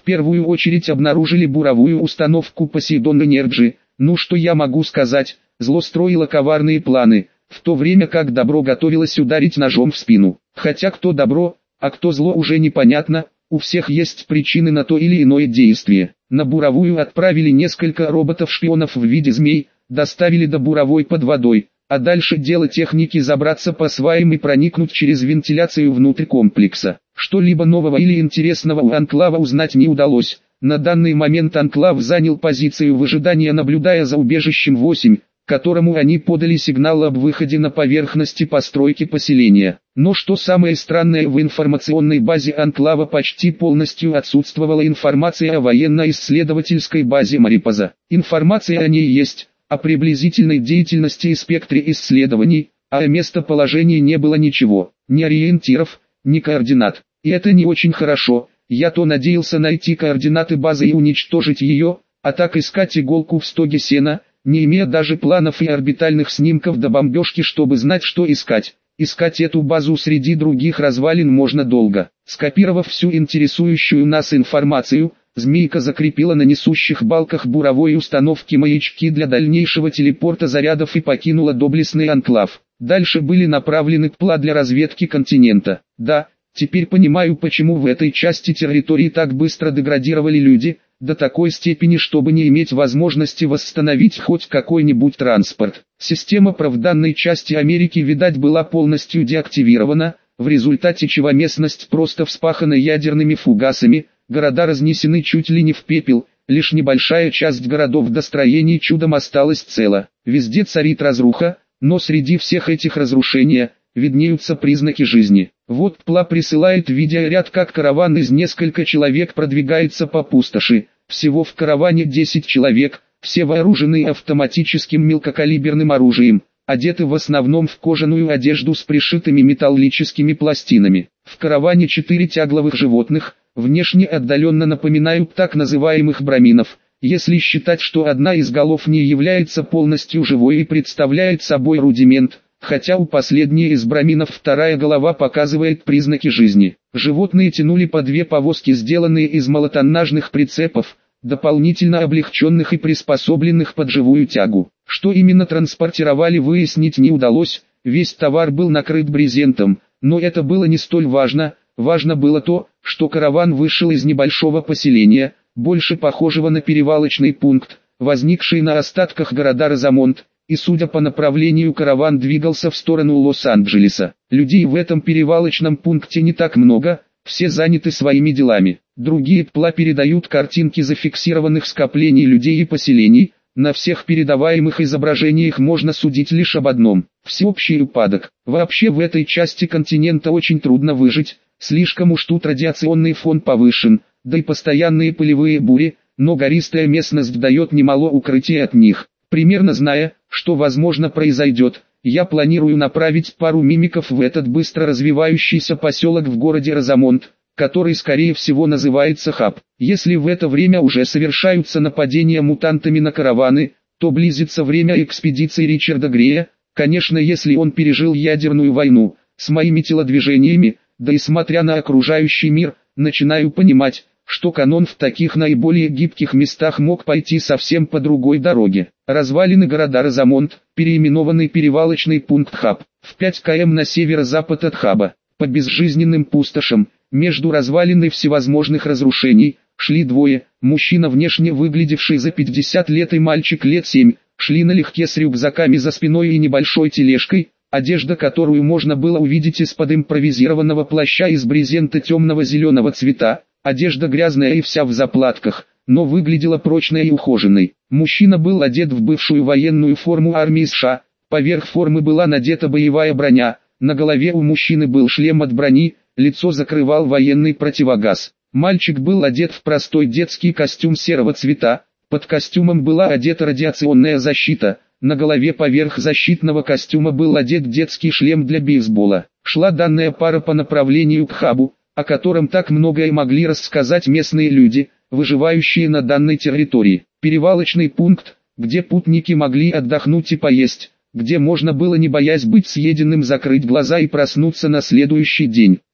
В первую очередь обнаружили буровую установку Poseidon Energy. Ну что я могу сказать, зло строило коварные планы, в то время как добро готовилось ударить ножом в спину. Хотя кто добро, а кто зло уже непонятно, у всех есть причины на то или иное действие. На буровую отправили несколько роботов-шпионов в виде змей, доставили до буровой под водой, а дальше дело техники забраться по сваям и проникнуть через вентиляцию внутрь комплекса. Что-либо нового или интересного у Анклава узнать не удалось. На данный момент Анклав занял позицию в ожидании, наблюдая за убежищем 8, которому они подали сигнал об выходе на поверхности постройки поселения. Но что самое странное, в информационной базе Анклава почти полностью отсутствовала информация о военно-исследовательской базе Марипоза. Информация о ней есть, о приблизительной деятельности и спектре исследований, а о местоположении не было ничего, ни ориентиров, ни координат. И это не очень хорошо. Я то надеялся найти координаты базы и уничтожить ее, а так искать иголку в стоге сена, не имея даже планов и орбитальных снимков до бомбежки, чтобы знать, что искать. Искать эту базу среди других развалин можно долго. Скопировав всю интересующую нас информацию, Змейка закрепила на несущих балках буровой установки маячки для дальнейшего телепорта зарядов и покинула доблестный анклав. Дальше были направлены ПЛА для разведки континента. Да, теперь понимаю, почему в этой части территории так быстро деградировали люди, до такой степени, чтобы не иметь возможности восстановить хоть какой-нибудь транспорт. Система ПРА в данной части Америки, видать, была полностью деактивирована, в результате чего местность просто вспахана ядерными фугасами, города разнесены чуть ли не в пепел, лишь небольшая часть городов до строений чудом осталась цела. Везде царит разруха, но среди всех этих разрушений виднеются признаки жизни. Вот ПЛА присылает видеоряд, как караван из нескольких человек продвигается по пустоши. Всего в караване 10 человек, все вооружены автоматическим мелкокалиберным оружием, одеты в основном в кожаную одежду с пришитыми металлическими пластинами. В караване 4 тягловых животных, внешне отдаленно напоминают так называемых браминов, если считать, что одна из голов не является полностью живой и представляет собой рудимент, хотя у последней из браминов вторая голова показывает признаки жизни. Животные тянули по 2 повозки, сделанные из малотоннажных прицепов, дополнительно облегченных и приспособленных под живую тягу. Что именно транспортировали, выяснить не удалось, весь товар был накрыт брезентом, но это было не столь важно. Важно было то, что караван вышел из небольшого поселения, больше похожего на перевалочный пункт, возникший на остатках города Розамонт, и судя по направлению караван двигался в сторону Лос-Анджелеса. Людей в этом перевалочном пункте не так много, все заняты своими делами. Другие ПЛА передают картинки зафиксированных скоплений людей и поселений. На всех передаваемых изображениях можно судить лишь об одном – всеобщий упадок. Вообще в этой части континента очень трудно выжить, слишком уж тут радиационный фон повышен, да и постоянные пылевые бури, но гористая местность дает немало укрытия от них. Примерно зная, что возможно произойдет, я планирую направить пару мимиков в этот быстро развивающийся поселок в городе Розамонт, который скорее всего называется Хаб. Если в это время уже совершаются нападения мутантами на караваны, то близится время экспедиции Ричарда Грея, конечно, если он пережил ядерную войну. С моими телодвижениями, да и смотря на окружающий мир, начинаю понимать, что канон в таких наиболее гибких местах мог пойти совсем по другой дороге. Развалины города Розамонт, переименованный перевалочный пункт Хаб, в 5 км на северо-запад от Хаба, по безжизненным пустошам, между развалиной всевозможных разрушений, шли двое, мужчина, внешне выглядевший за 50 лет, и мальчик лет 7, шли налегке с рюкзаками за спиной и небольшой тележкой, одежда которую можно было увидеть из-под импровизированного плаща из брезента темного зеленого цвета, одежда грязная и вся в заплатках, но выглядела прочной и ухоженной. Мужчина был одет в бывшую военную форму армии США, поверх формы была надета боевая броня, на голове у мужчины был шлем от брони, лицо закрывал военный противогаз. Мальчик был одет в простой детский костюм серого цвета, под костюмом была одета радиационная защита, на голове поверх защитного костюма был одет детский шлем для бейсбола. Шла данная пара по направлению к Хабу, о котором так многое могли рассказать местные люди, выживающие на данной территории. Перевалочный пункт, где путники могли отдохнуть и поесть, где можно было, не боясь быть съеденным, закрыть глаза и проснуться на следующий день.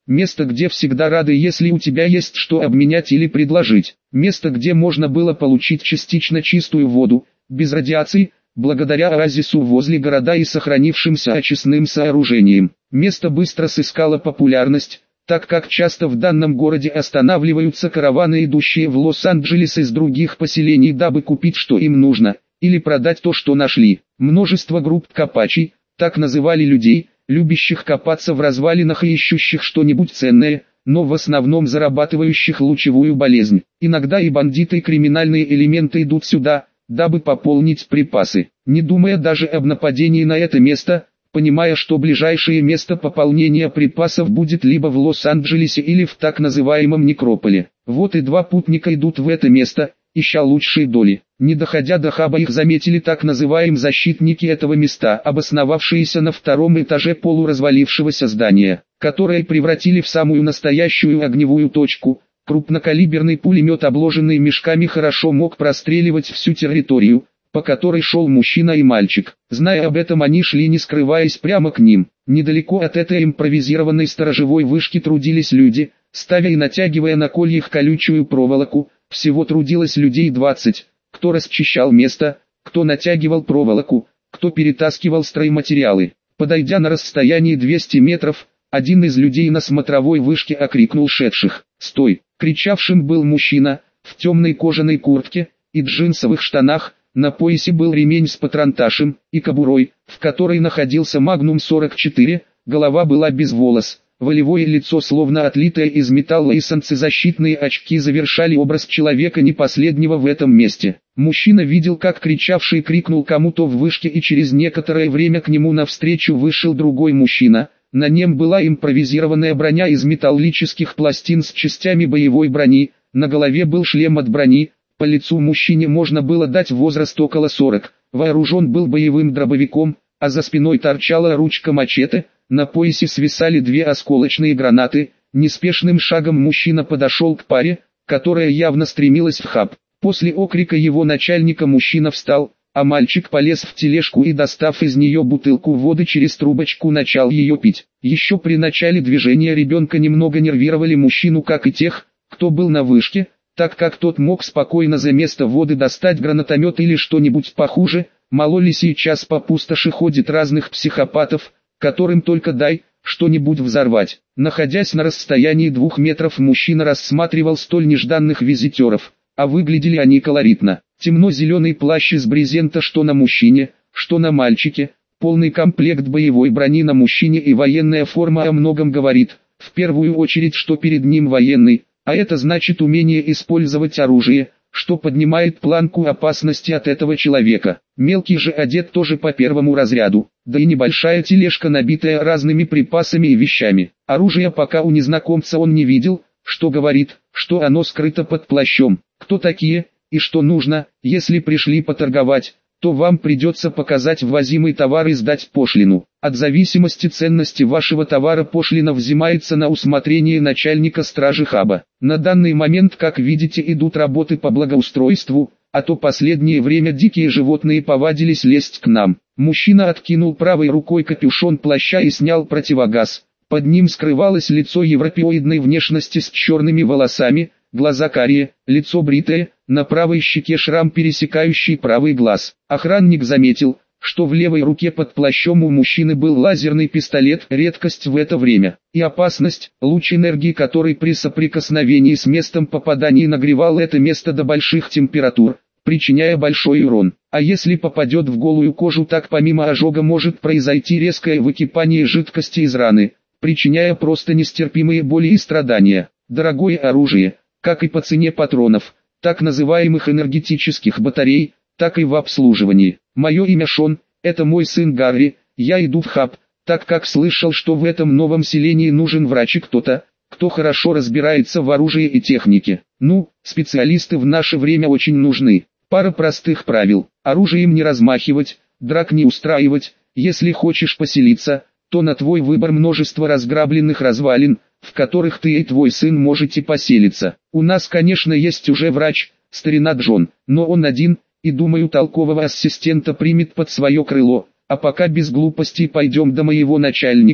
Место, где всегда рады, если у тебя есть что обменять или предложить. Место, где можно было получить частично чистую воду, без радиации, благодаря оазису возле города и сохранившимся очистным сооружениям. Место быстро сыскало популярность, так как часто в данном городе останавливаются караваны, идущие в Лос-Анджелес из других поселений, дабы купить что им нужно, или продать то, что нашли. Множество групп копачей, так называли людей, любящих копаться в развалинах и ищущих что-нибудь ценное, но в основном зарабатывающих лучевую болезнь. Иногда и бандиты, и криминальные элементы идут сюда, дабы пополнить припасы, не думая даже об нападении на это место, понимая, что ближайшее место пополнения припасов будет либо в Лос-Анджелесе или в так называемом Некрополе. Вот и два путника идут в это место, ища лучшие доли. Не доходя до хаба, их заметили так называемые защитники этого места, обосновавшиеся на втором этаже полуразвалившегося здания, которое превратили в самую настоящую огневую точку. Крупнокалиберный пулемет, обложенный мешками, хорошо мог простреливать всю территорию, по которой шел мужчина и мальчик. Зная об этом, они шли, не скрываясь, прямо к ним. Недалеко от этой импровизированной сторожевой вышки трудились люди, ставя и натягивая на кольях колючую проволоку. Всего трудилось людей 20, кто расчищал место, кто натягивал проволоку, кто перетаскивал стройматериалы. Подойдя на расстояние 200 метров, один из людей на смотровой вышке окрикнул шедших: «Стой!». Кричавшим был мужчина, в темной кожаной куртке и джинсовых штанах, на поясе был ремень с патронташем и кобурой, в которой находился Magnum 44, голова была без волос, волевое лицо словно отлитое из металла, и солнцезащитные очки завершали образ человека не последнего в этом месте. Мужчина видел, как кричавший крикнул кому-то в вышке, и через некоторое время к нему навстречу вышел другой мужчина. На нем была импровизированная броня из металлических пластин с частями боевой брони, на голове был шлем от брони, по лицу мужчине можно было дать возраст около 40, вооружен был боевым дробовиком, а за спиной торчала ручка мачете, на поясе свисали 2 осколочные гранаты. Неспешным шагом мужчина подошел к паре, которая явно стремилась в хаб. После окрика его начальника мужчина встал, а мальчик полез в тележку и, достав из нее бутылку воды, через трубочку начал ее пить. Еще при начале движения ребенка немного нервировали мужчину, как и тех, кто был на вышке, так как тот мог спокойно за место воды достать гранатомет или что-нибудь похуже. Мало ли сейчас по пустоши ходит разных психопатов, которым только дай что-нибудь взорвать. Находясь на расстоянии 2 метров, мужчина рассматривал столь нежданных визитеров, а выглядели они колоритно. Темно-зеленый плащ из брезента что на мужчине, что на мальчике, полный комплект боевой брони на мужчине и военная форма о многом говорит. В первую очередь, что перед ним военный, а это значит умение использовать оружие, что поднимает планку опасности от этого человека. Мелкий же одет тоже по первому разряду, да и небольшая тележка, набитая разными припасами и вещами. Оружия пока у незнакомца он не видел, что говорит, что оно скрыто под плащом. Кто такие и что нужно? Если пришли поторговать, то вам придется показать ввозимый товар и сдать пошлину. От зависимости ценности вашего товара пошлина взимается на усмотрение начальника стражи хаба. На данный момент, как видите, идут работы по благоустройству, а то последнее время дикие животные повадились лезть к нам. Мужчина откинул правой рукой капюшон плаща и снял противогаз. Под ним скрывалось лицо европеоидной внешности с черными волосами, глаза карие, лицо бритое, на правой щеке шрам, пересекающий правый глаз. Охранник заметил, что в левой руке под плащом у мужчины был лазерный пистолет, редкость в это время, и опасность, луч энергии, который при соприкосновении с местом попадания нагревал это место до больших температур, причиняя большой урон. А если попадет в голую кожу, так помимо ожога может произойти резкое выкипание жидкости из раны, причиняя просто нестерпимые боли и страдания. Дорогое оружие, как и по цене патронов, так называемых энергетических батарей, так и в обслуживании. Мое имя Шон, это мой сын Гарри, я иду в хаб, так как слышал, что в этом новом селении нужен врач и кто-то, кто хорошо разбирается в оружии и технике. Ну, специалисты в наше время очень нужны. Пара простых правил: оружием не размахивать, драк не устраивать, если хочешь поселиться, то на твой выбор множество разграбленных развалин, в которых ты и твой сын можете поселиться. У нас, конечно, есть уже врач, старина Джон, но он один, и думаю, толкового ассистента примет под свое крыло. А пока без глупостей пойдем до моего начальника,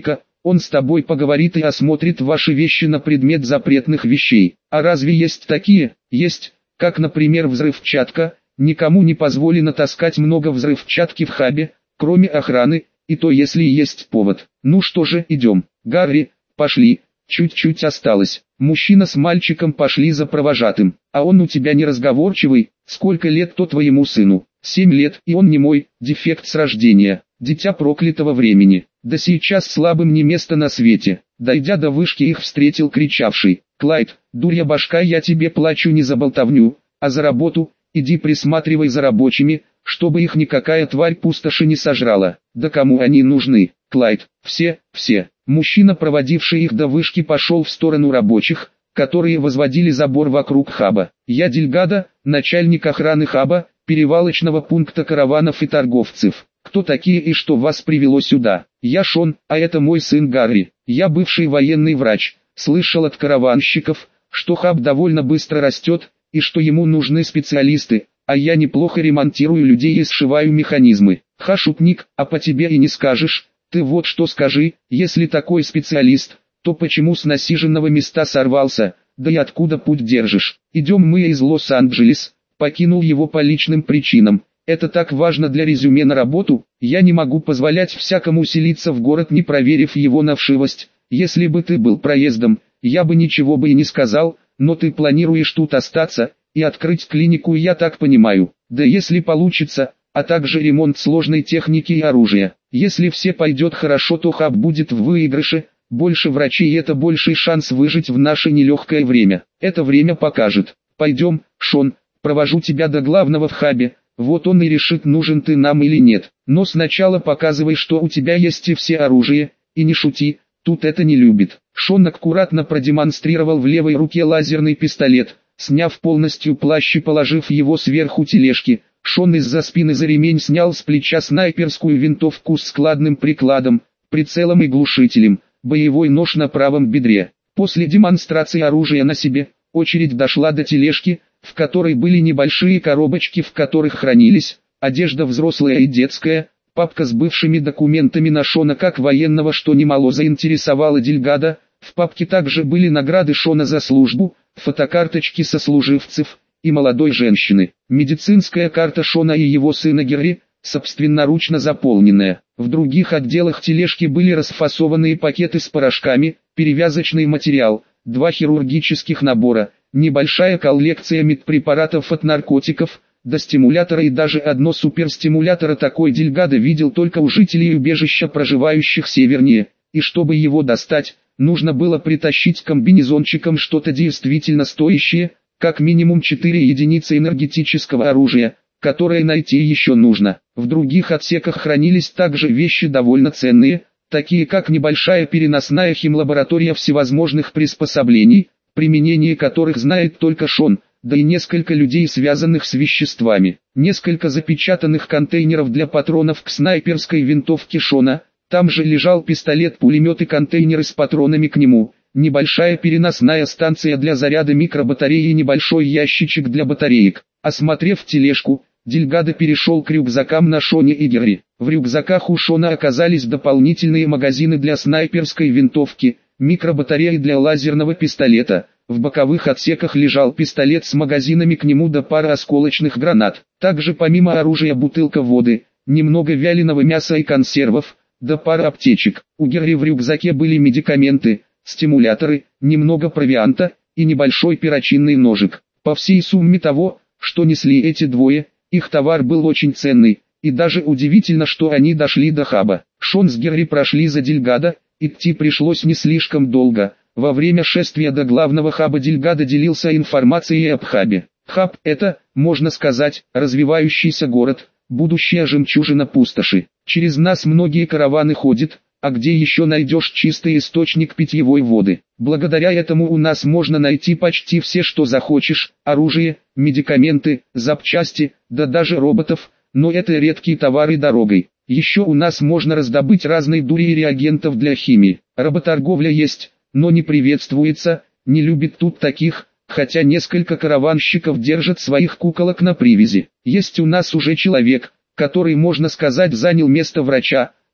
Он с тобой поговорит и осмотрит ваши вещи на предмет запретных вещей. А разве есть такие? Есть, как, например, взрывчатка. Никому не позволено таскать много взрывчатки в хабе, кроме охраны, и то если есть повод. Ну что же, идем. Гарри, пошли. Чуть-чуть осталось. Мужчина с мальчиком пошли за провожатым. А он у тебя неразговорчивый. Сколько лет-то твоему сыну? 7 лет, и он не мой, дефект с рождения. Дитя проклятого времени. Да сейчас слабым не место на свете. Дойдя до вышки, их встретил кричавший: «Клайд, дурья башка, я тебе плачу не за болтовню, а за работу. Иди присматривай за рабочими, чтобы их никакая тварь пустоши не сожрала». «Да кому они нужны, Клайд?» «Все». Мужчина, проводивший их до вышки, пошел в сторону рабочих, которые возводили забор вокруг хаба. «Я Дельгадо, начальник охраны хаба, перевалочного пункта караванов и торговцев. Кто такие и что вас привело сюда?» «Я Шон, а это мой сын Гарри. Я бывший военный врач. Слышал от караванщиков, что хаб довольно быстро растет, и что ему нужны специалисты, а я неплохо ремонтирую людей и сшиваю механизмы». «Ха, шутник, а по тебе и не скажешь. Ты вот что скажи, если такой специалист, то почему с насиженного места сорвался, да и откуда путь держишь?» «Идем мы из Лос-Анджелес, покинул его по личным причинам. Это так важно для резюме на работу, я не могу позволять всякому селиться в город, не проверив его на вшивость. Если бы ты был проездом, я бы ничего бы и не сказал, но ты планируешь тут остаться и открыть клинику, я так понимаю. Да если получится, а также ремонт сложной техники и оружия. Если все пойдет хорошо, то хаб будет в выигрыше, больше врачей и это больший шанс выжить в наше нелегкое время. Это время покажет. Пойдем, Шон, провожу тебя до главного в хабе, вот он и решит, нужен ты нам или нет. Но сначала показывай, что у тебя есть и все оружие, и не шути, тут это не любит». Шон аккуратно продемонстрировал в левой руке лазерный пистолет, сняв полностью плащ и положив его сверху тележки. Шон из-за спины за ремень снял с плеча снайперскую винтовку с складным прикладом, прицелом и глушителем, боевой нож на правом бедре. После демонстрации оружия на себе, очередь дошла до тележки, в которой были небольшие коробочки, в которых хранились одежда взрослая и детская, папка с бывшими документами на Шона как военного, что немало заинтересовало Дельгадо. В папке также были награды Шона за службу, фотокарточки сослуживцев и молодой женщины, медицинская карта Шона и его сына Герри, собственноручно заполненная. В других отделах тележки были расфасованные пакеты с порошками, перевязочный материал, 2 хирургических набора, небольшая коллекция медпрепаратов от наркотиков, до стимулятора и даже одно суперстимулятора. Такой Дельгадо видел только у жителей убежища, проживающих севернее, и чтобы его достать, нужно было притащить комбинезончиком что-то действительно стоящее, как минимум 4 единицы энергетического оружия, которое найти еще нужно. В других отсеках хранились также вещи довольно ценные, такие как небольшая переносная химлаборатория всевозможных приспособлений, применение которых знает только Шон, да и несколько людей, связанных с веществами. Несколько запечатанных контейнеров для патронов к снайперской винтовке Шона, там же лежал пистолет-пулемет и контейнеры с патронами к нему, небольшая переносная станция для заряда микробатареи и небольшой ящичек для батареек. Осмотрев тележку, Дельгадо перешел к рюкзакам на Шоне и Герри. В рюкзаках у Шона оказались дополнительные магазины для снайперской винтовки, микробатареи для лазерного пистолета. В боковых отсеках лежал пистолет с магазинами к нему до пара осколочных гранат. Также помимо оружия бутылка воды, немного вяленого мяса и консервов, да пара аптечек. У Герри в рюкзаке были медикаменты, стимуляторы, немного провианта и небольшой перочинный ножик. По всей сумме того, что несли эти двое, их товар был очень ценный, и даже удивительно, что они дошли до хаба. Шон с Герри прошли за Дельгадо, идти пришлось не слишком долго. Во время шествия до главного хаба Дельгадо делился информацией об хабе. Хаб – это, можно сказать, развивающийся город, будущая жемчужина пустоши. Через нас многие караваны ходят, а где еще найдешь чистый источник питьевой воды. Благодаря этому у нас можно найти почти все, что захочешь, оружие, медикаменты, запчасти, да даже роботов, но это редкие товары дорогой. Еще у нас можно раздобыть разные дури и реагентов для химии. Работорговля есть, но не приветствуется, не любит тут таких, хотя несколько караванщиков держат своих куколок на привязи. Есть у нас уже человек, который, можно сказать, занял место врача,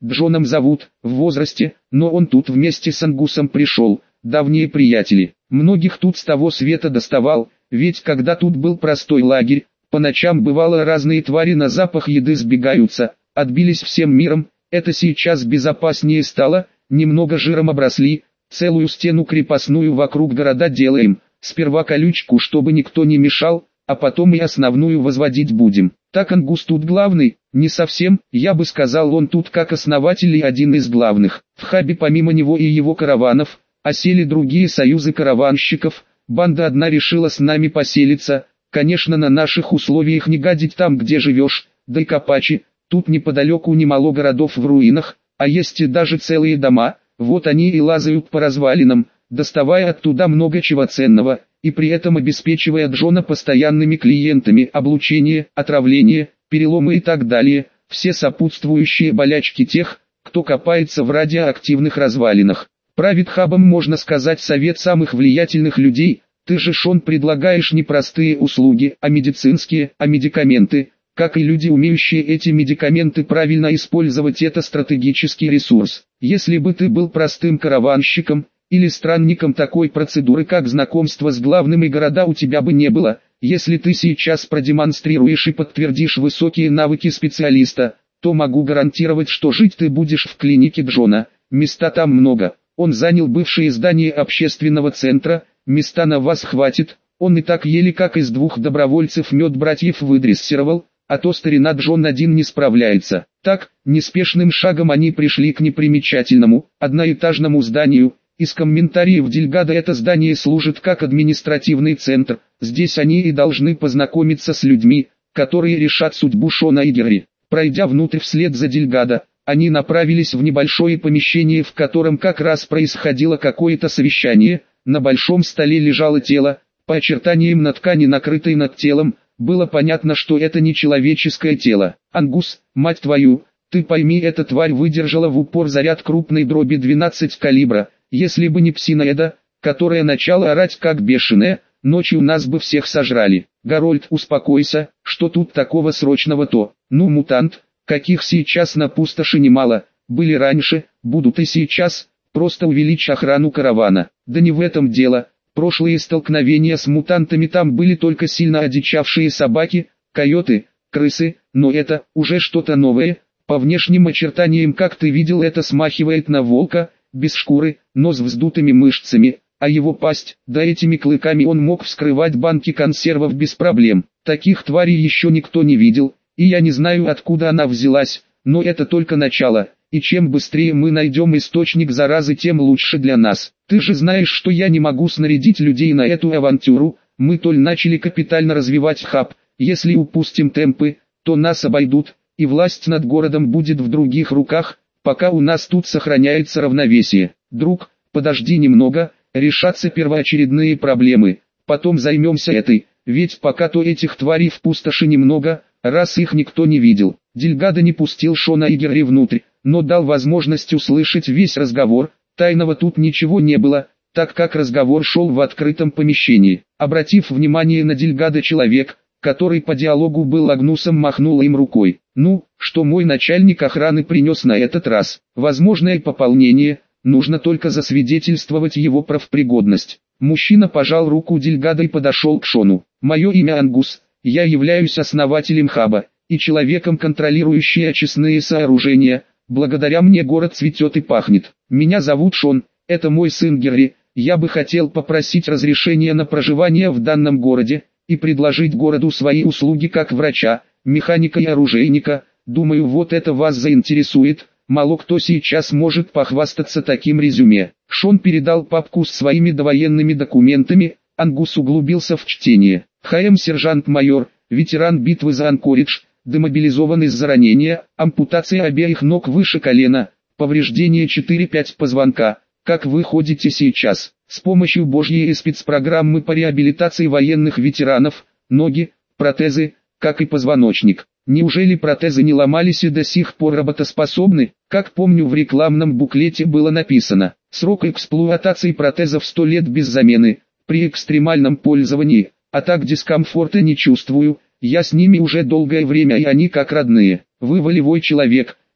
Джоном зовут, в возрасте, но он тут вместе с Ангусом пришел, давние приятели. Многих тут с того света доставал, ведь когда тут был простой лагерь, по ночам бывало разные твари на запах еды сбегаются, отбились всем миром, это сейчас безопаснее стало, немного жиром обросли, целую стену крепостную вокруг города делаем, сперва колючку, чтобы никто не мешал, а потом и основную возводить будем. Так Ангус тут главный, не совсем, я бы сказал, он тут как основатель и один из главных. В хабе помимо него и его караванов, осели другие союзы караванщиков, банда одна решила с нами поселиться, конечно на наших условиях не гадить там где живешь, да и Капачи, тут неподалеку немало городов в руинах, а есть и даже целые дома, вот они и лазают по развалинам, доставая оттуда много чего ценного, и при этом обеспечивая Джона постоянными клиентами, облучение, отравление, переломы и так далее, все сопутствующие болячки тех, кто копается в радиоактивных развалинах. Правит хабом, можно сказать, совет самых влиятельных людей. Ты же, Шон, предлагаешь не простые услуги, а медицинские, а медикаменты. Как и люди, умеющие эти медикаменты правильно использовать, это стратегический ресурс. Если бы ты был простым караванщиком, или странником, такой процедуры как знакомство с главными города у тебя бы не было. Если ты сейчас продемонстрируешь и подтвердишь высокие навыки специалиста, то могу гарантировать, что жить ты будешь в клинике Джона, места там много. Он занял бывшее здание общественного центра, места на вас хватит, он и так еле как из 2 добровольцев медбратьев выдрессировал, а то старина Джон один не справляется. Так, неспешным шагом они пришли к непримечательному, одноэтажному зданию. Из комментариев Дельгадо это здание служит как административный центр, здесь они и должны познакомиться с людьми, которые решат судьбу Шона и Герри. Пройдя внутрь вслед за Дельгадо, они направились в небольшое помещение, в котором как раз происходило какое-то совещание. На большом столе лежало тело, по очертаниям на ткани, накрытой над телом, было понятно, что это не человеческое тело. «Ангус, мать твою, ты пойми, эта тварь выдержала в упор заряд крупной дроби 12 калибра. Если бы не псина Эда, которая начала орать как бешеная, ночью нас бы всех сожрали. Гарольд, успокойся, что тут такого срочного-то? Ну, мутант, каких сейчас на пустоши немало, были раньше, будут и сейчас, просто увеличь охрану каравана». Да не в этом дело, прошлые столкновения с мутантами там были только сильно одичавшие собаки, койоты, крысы, но это уже что-то новое. По внешним очертаниям, как ты видел, это смахивает на волка, без шкуры, но с вздутыми мышцами, а его пасть, да этими клыками он мог вскрывать банки консервов без проблем. Таких тварей еще никто не видел, и я не знаю, откуда она взялась, но это только начало, и чем быстрее мы найдем источник заразы, тем лучше для нас. Ты же знаешь, что я не могу снарядить людей на эту авантюру, мы только начали капитально развивать хаб, если упустим темпы, то нас обойдут, и власть над городом будет в других руках, пока у нас тут сохраняется равновесие. Друг, подожди немного, решатся первоочередные проблемы, потом займемся этой, ведь пока то этих тварей в пустоши немного, раз их никто не видел. Дельгадо не пустил Шона и Герри внутрь, но дал возможность услышать весь разговор. Тайного тут ничего не было, так как разговор шел в открытом помещении. Обратив внимание на Дельгадо, человек, который по диалогу был Агнусом, махнул им рукой. «Ну, что мой начальник охраны принес на этот раз? Возможное пополнение, нужно только засвидетельствовать его профпригодность». Мужчина пожал руку Дельгадо и подошел к Шону. «Мое имя Ангус, я являюсь основателем хаба и человеком, контролирующим очистные сооружения. Благодаря мне город цветет и пахнет. Меня зовут Шон, это мой сын Герри. Я бы хотел попросить разрешения на проживание в данном городе и предложить городу свои услуги как врача, механика и оружейника. Думаю, вот это вас заинтересует. Мало кто сейчас может похвастаться таким резюме». Шон передал папку с своими довоенными документами. Ангус углубился в чтение. ХМ сержант-майор, ветеран битвы за Анкоридж, демобилизован из-за ранения, ампутация обеих ног выше колена, повреждение 4-5 позвонка. Как вы ходите сейчас? С помощью Божьей спецпрограммы по реабилитации военных ветеранов, ноги, протезы, как и позвоночник. Неужели протезы не ломались и до сих пор работоспособны? Как помню, в рекламном буклете было написано: срок эксплуатации протезов 100 лет без замены, при экстремальном пользовании, а так дискомфорта не чувствую, я с ними уже долгое время и они как родные. Вы волевой человек,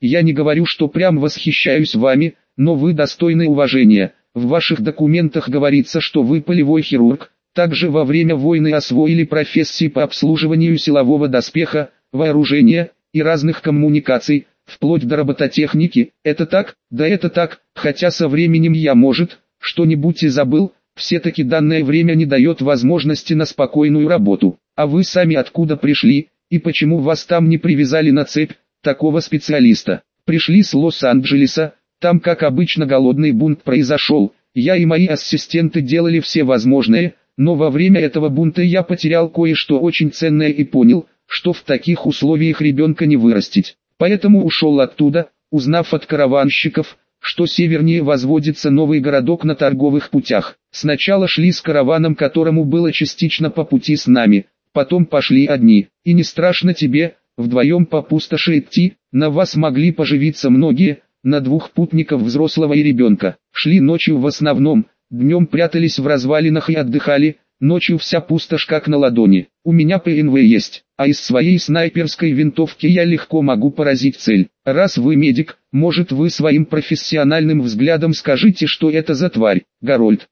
Я не говорю, что прям восхищаюсь вами, но вы достойны уважения. В ваших документах говорится, что вы полевой хирург. Также во время войны освоили профессии по обслуживанию силового доспеха, вооружения и разных коммуникаций, вплоть до робототехники. Это так? Да, это так, хотя со временем я, может, что-нибудь и забыл. Все-таки данное время не дает возможности на спокойную работу. А вы сами откуда пришли, и почему вас там не привязали на цепь такого специалиста? Пришли с Лос-Анджелеса, там как обычно голодный бунт произошел. Я и мои ассистенты делали все возможное, но во время этого бунта я потерял кое-что очень ценное и понял, что в таких условиях ребенка не вырастить. Поэтому ушел оттуда, узнав от караванщиков, что севернее возводится новый городок на торговых путях. Сначала шли с караваном, которому было частично по пути с нами, потом пошли одни. И не страшно тебе, вдвоем по пустоши идти, на вас могли поживиться многие, на двух путников взрослого и ребенка. Шли ночью в основном, днем прятались в развалинах и отдыхали, ночью вся пустошь как на ладони. У меня ПНВ есть, а из своей снайперской винтовки я легко могу поразить цель. Раз вы медик, может вы своим профессиональным взглядом скажите, что это за тварь. Гарольд,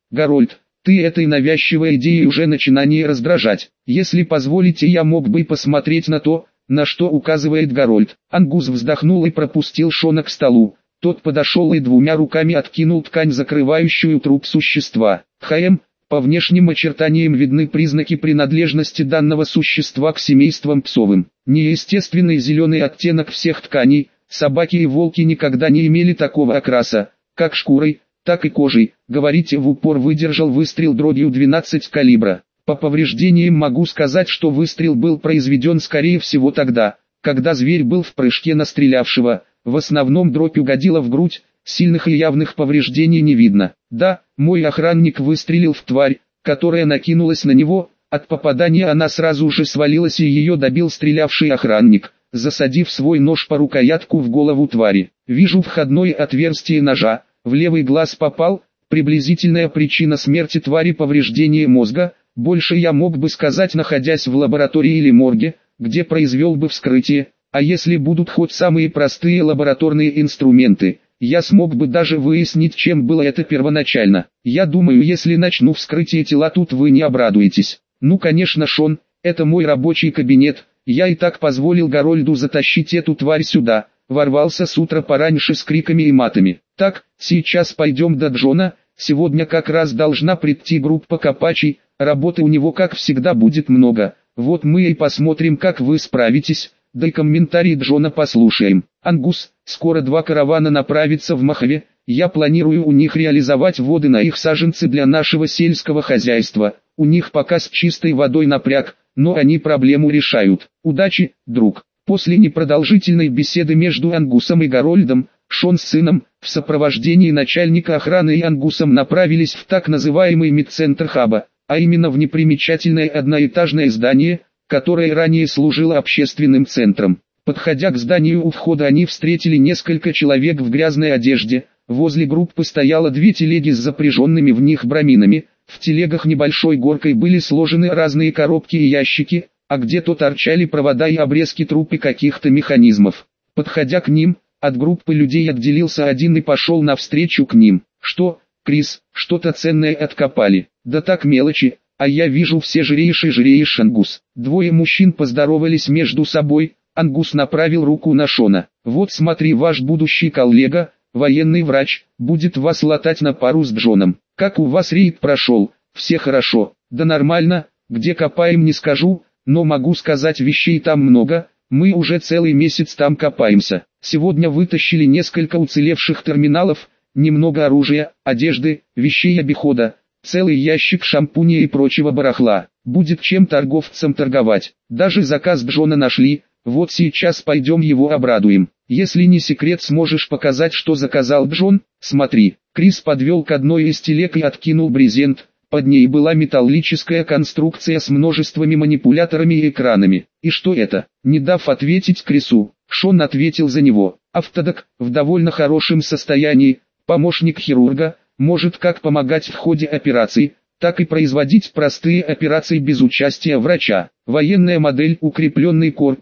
ты этой навязчивой идеей уже начинание раздражать. Если позволите, я мог бы посмотреть на то, на что указывает Гарольд. Ангус вздохнул и пропустил Шона к столу. Тот подошел и двумя руками откинул ткань, закрывающую труп существа. По внешним очертаниям видны признаки принадлежности данного существа к семействам псовым. Неестественный зеленый оттенок всех тканей, собаки и волки никогда не имели такого окраса, как шкурой, так и кожей. Говорите, в упор выдержал выстрел дробью 12 калибра. По повреждениям могу сказать, что выстрел был произведен скорее всего тогда, когда зверь был в прыжке на стрелявшего. В основном дробь угодила в грудь, сильных и явных повреждений не видно. Да, мой охранник выстрелил в тварь, которая накинулась на него. От попадания она сразу же свалилась, и ее добил стрелявший охранник, засадив свой нож по рукоятку в голову твари. Вижу входное отверстие ножа, в левый глаз попал. Приблизительная причина смерти твари — повреждение мозга. Больше я мог бы сказать, находясь в лаборатории или морге, где произвел бы вскрытие. А если будут хоть самые простые лабораторные инструменты, я смог бы даже выяснить, чем было это первоначально. Я думаю, если начну вскрытие тела, тут вы не обрадуетесь. Ну конечно, Шон, это мой рабочий кабинет. Я и так позволил Гарольду затащить эту тварь сюда. Ворвался с утра пораньше с криками и матами. Так, сейчас пойдем до Джона. Сегодня как раз должна прийти группа копачей. Работы у него как всегда будет много. Вот мы и посмотрим, как вы справитесь. Да и комментарий Джона послушаем. Ангус, скоро 2 каравана направятся в Мохаве. Я планирую у них реализовать воды на их саженцы для нашего сельского хозяйства. У них пока с чистой водой напряг, но они проблему решают. Удачи, друг. После непродолжительной беседы между Ангусом и Гарольдом, Шон с сыном, в сопровождении начальника охраны и Ангусом, направились в так называемый медцентр хаба, а именно в непримечательное одноэтажное здание, которое ранее служило общественным центром. Подходя к зданию у входа, они встретили несколько человек в грязной одежде. Возле группы стояло 2 телеги с запряженными в них браминами. В телегах небольшой горкой были сложены разные коробки и ящики, а где-то торчали провода и обрезки труб и каких-то механизмов. Подходя к ним, от группы людей отделился один и пошел навстречу к ним. «Что, Крис, что-то ценное откопали?» «Да так, мелочи, а я вижу, все жиреешь, Ангус». 2 мужчин поздоровались между собой. Ангус направил руку на Шона. «Вот смотри, ваш будущий коллега, военный врач, будет вас латать на пару с Джоном. Как у вас рейд прошел? Все хорошо?» «Да нормально, где копаем не скажу, но могу сказать, вещей там много, мы уже целый месяц там копаемся. Сегодня вытащили несколько уцелевших терминалов, немного оружия, одежды, вещей обихода, целый ящик шампуней и прочего барахла. Будет чем торговцам торговать. Даже заказ Джона нашли, вот сейчас пойдем его обрадуем. Если не секрет, сможешь показать, что заказал Джон?» «Смотри». Крис подвел к одной из телег и откинул брезент. Под ней была металлическая конструкция с множествами манипуляторами и экранами. «И что это?» Не дав ответить Крису, Шон ответил за него. «Автодок, в довольно хорошем состоянии, помощник хирурга, может как помогать в ходе операций, так и производить простые операции без участия врача. Военная модель, укрепленный корпус,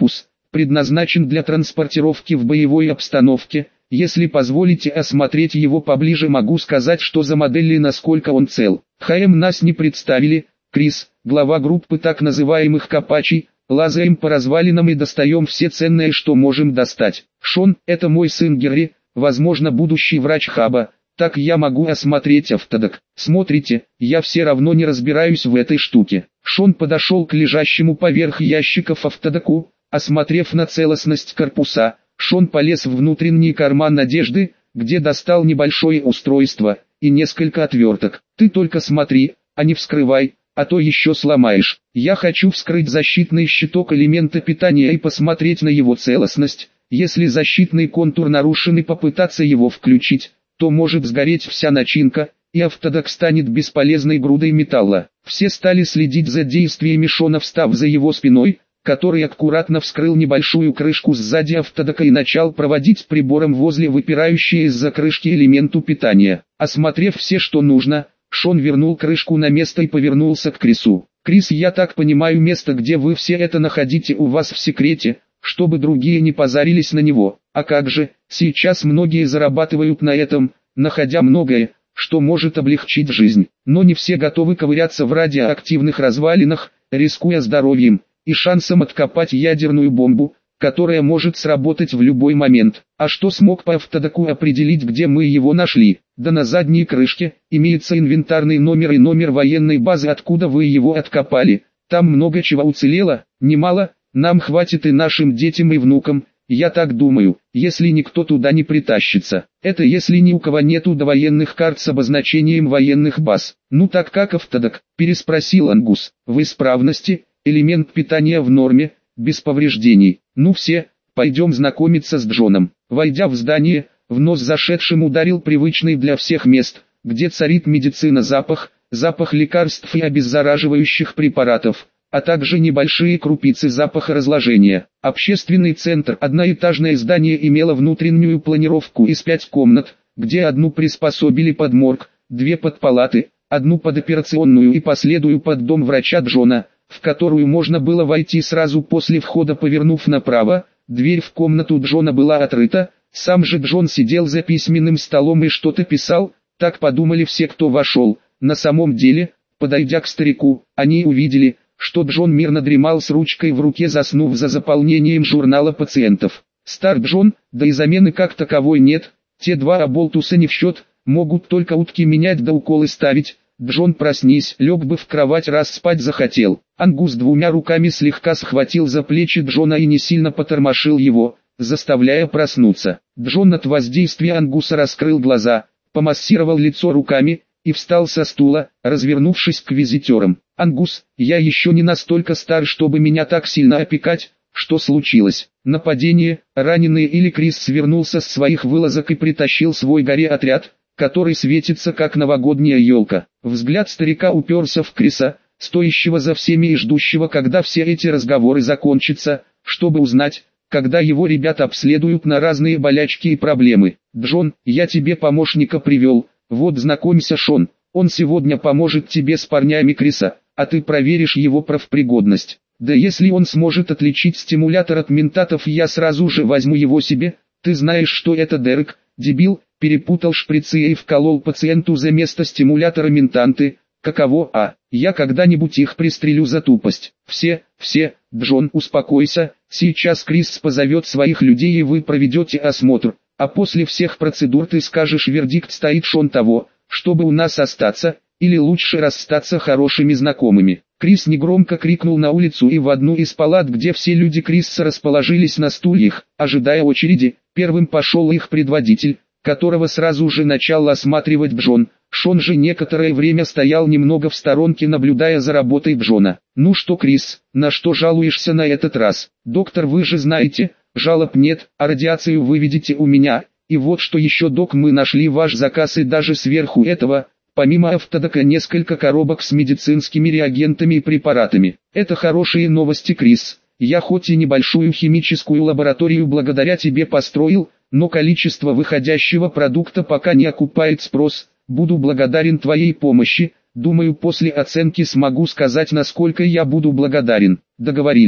предназначен для транспортировки в боевой обстановке. Если позволите осмотреть его поближе, могу сказать, что за модель и насколько он цел. ХМ нас не представили. Крис, глава группы так называемых копачей, лазаем по развалинам и достаем все ценное, что можем достать. Шон, это мой сын Герри, возможно будущий врач хаба. Так я могу осмотреть автодок. Смотрите, я все равно не разбираюсь в этой штуке. Шон подошел к лежащему поверх ящиков автодоку. Осмотрев на целостность корпуса, Шон полез в внутренний карман одежды, где достал небольшое устройство и несколько отверток. Ты только смотри, а не вскрывай, а то еще сломаешь. Я хочу вскрыть защитный щиток элемента питания и посмотреть на его целостность. Если защитный контур нарушен и попытаться его включить, то может сгореть вся начинка, и автодок станет бесполезной грудой металла. Все стали следить за действиями Шона, встав за его спиной, который аккуратно вскрыл небольшую крышку сзади автодока и начал проводить прибором возле выпирающей из-за крышки элементу питания. Осмотрев все, что нужно, Шон вернул крышку на место и повернулся к Крису. «Крис, я так понимаю, место, где вы все это находите, у вас в секрете, чтобы другие не позарились на него. А как же, сейчас многие зарабатывают на этом, находя многое, что может облегчить жизнь. Но не все готовы ковыряться в радиоактивных развалинах, рискуя здоровьем и шансом откопать ядерную бомбу, которая может сработать в любой момент. А что смог по автодоку определить, где мы его нашли? Да на задней крышке имеется инвентарный номер и номер военной базы, откуда вы его откопали. Там много чего уцелело, немало, нам хватит и нашим детям и внукам. Я так думаю, если никто туда не притащится. Это если ни у кого нету довоенных карт с обозначением военных баз. Ну так как автодок? Переспросил Ангус. В исправности, элемент питания в норме, без повреждений. Ну все, пойдем знакомиться с Джоном. Войдя в здание, в нос зашедшим ударил привычный для всех мест, где царит медицина запах лекарств и обеззараживающих препаратов, а также небольшие крупицы запаха разложения. Общественный центр, одноэтажное здание, имело внутреннюю планировку из 5 комнат, где одну приспособили под морг, 2 под палаты, одну под операционную и последнюю под дом врача Джона, в которую можно было войти сразу после входа, повернув направо. Дверь в комнату Джона была открыта, сам же Джон сидел за письменным столом и что-то писал. Так подумали все, кто вошел. На самом деле, подойдя к старику, они увидели, что Джон мирно дремал с ручкой в руке, заснув за заполнением журнала пациентов. Стар Джон, да и замены как таковой нет, те 2 оболтуса не в счет, могут только утки менять да уколы ставить. Джон, проснись, лег бы в кровать, раз спать захотел. Ангус 2 руками слегка схватил за плечи Джона и не сильно потормошил его, заставляя проснуться. Джон от воздействия Ангуса раскрыл глаза, помассировал лицо руками и встал со стула, развернувшись к визитерам. «Ангус, я еще не настолько стар, чтобы меня так сильно опекать. Что случилось? Нападение, раненые или Крис свернулся с своих вылазок и притащил свой горе-отряд, который светится как новогодняя елка?» Взгляд старика уперся в Криса, стоящего за всеми и ждущего, когда все эти разговоры закончатся, чтобы узнать, когда его ребята обследуют на разные болячки и проблемы. «Джон, я тебе помощника привел, вот знакомься, Шон, он сегодня поможет тебе с парнями Криса, а ты проверишь его профпригодность. Да если он сможет отличить стимулятор от ментатов, я сразу же возьму его себе. Ты знаешь, что это Дерек, дебил, перепутал шприцы и вколол пациенту за место стимулятора ментанты. Каково, я когда-нибудь их пристрелю за тупость. Все, Джон, успокойся, сейчас Крис позовет своих людей и вы проведете осмотр, а после всех процедур ты скажешь вердикт, стоит Шон того, чтобы у нас остаться, или лучше расстаться хорошими знакомыми». Крис негромко крикнул на улицу, и в одну из палат, где все люди Криса расположились на стульях, ожидая очереди, первым пошел их предводитель, которого сразу же начал осматривать Джон. Шон же некоторое время стоял немного в сторонке, наблюдая за работой Джона. «Ну что, Крис, на что жалуешься на этот раз? Доктор, вы же знаете, жалоб нет, а радиацию вы видите у меня. И вот что еще, док, мы нашли ваш заказ, и даже сверху этого, помимо автодока, несколько коробок с медицинскими реагентами и препаратами. Это хорошие новости, Крис. Я хоть и небольшую химическую лабораторию благодаря тебе построил, но количество выходящего продукта пока не окупает спрос. Буду благодарен твоей помощи. Думаю, после оценки смогу сказать, насколько я буду благодарен». «Договорились.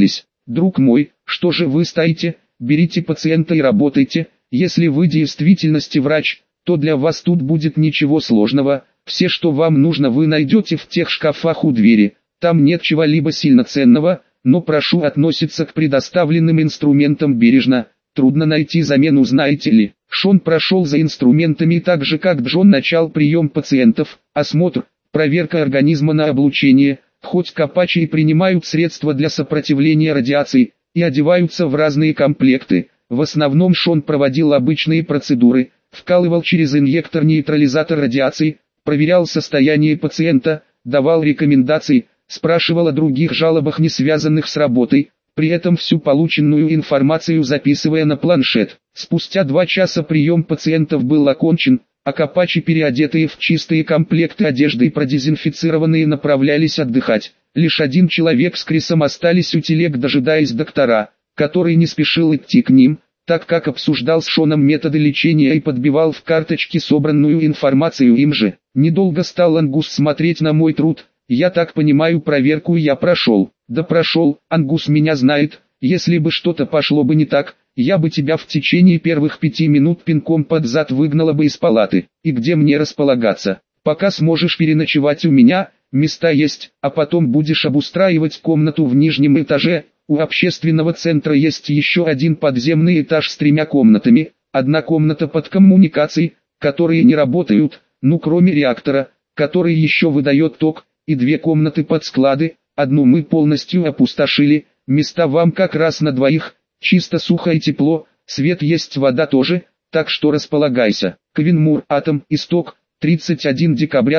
Друг мой, что же вы стоите, берите пациента и работайте, если вы действительности врач, то для вас тут будет ничего сложного, все что вам нужно вы найдете в тех шкафах у двери, там нет чего-либо сильно ценного, но прошу относиться к предоставленным инструментам бережно, трудно найти замену знаете ли. Шон прошел за инструментами так же как Джон начал прием пациентов, осмотр, проверка организма на облучение, хоть копачи и принимают средства для сопротивления радиации, и одеваются в разные комплекты, в основном Шон проводил обычные процедуры, вкалывал через инъектор нейтрализатор радиации, проверял состояние пациента, давал рекомендации, спрашивал о других жалобах не связанных с работой, при этом всю полученную информацию записывая на планшет. Спустя 2 часа прием пациентов был окончен, а копачи переодетые в чистые комплекты одежды и продезинфицированные направлялись отдыхать. Лишь один человек с Крисом остались у телег дожидаясь доктора, который не спешил идти к ним, так как обсуждал с Шоном методы лечения и подбивал в карточке собранную информацию им же. Недолго стал Ангус смотреть на мой труд, я так понимаю проверку я прошел. Да прошел, Ангус меня знает, если бы что-то пошло бы не так, я бы тебя в течение первых 5 минут пинком под зад выгнала бы из палаты. И где мне располагаться? Пока сможешь переночевать у меня, места есть, а потом будешь обустраивать комнату в нижнем этаже. У общественного центра есть еще один подземный этаж с 3 комнатами, одна комната под коммуникацией, которые не работают, ну кроме реактора, который еще выдает ток, и 2 комнаты под склады, одну мы полностью опустошили, места вам как раз на 2, чисто сухо и тепло, свет есть вода тоже, так что располагайся. Квинмур, Атом, Исток, 31 декабря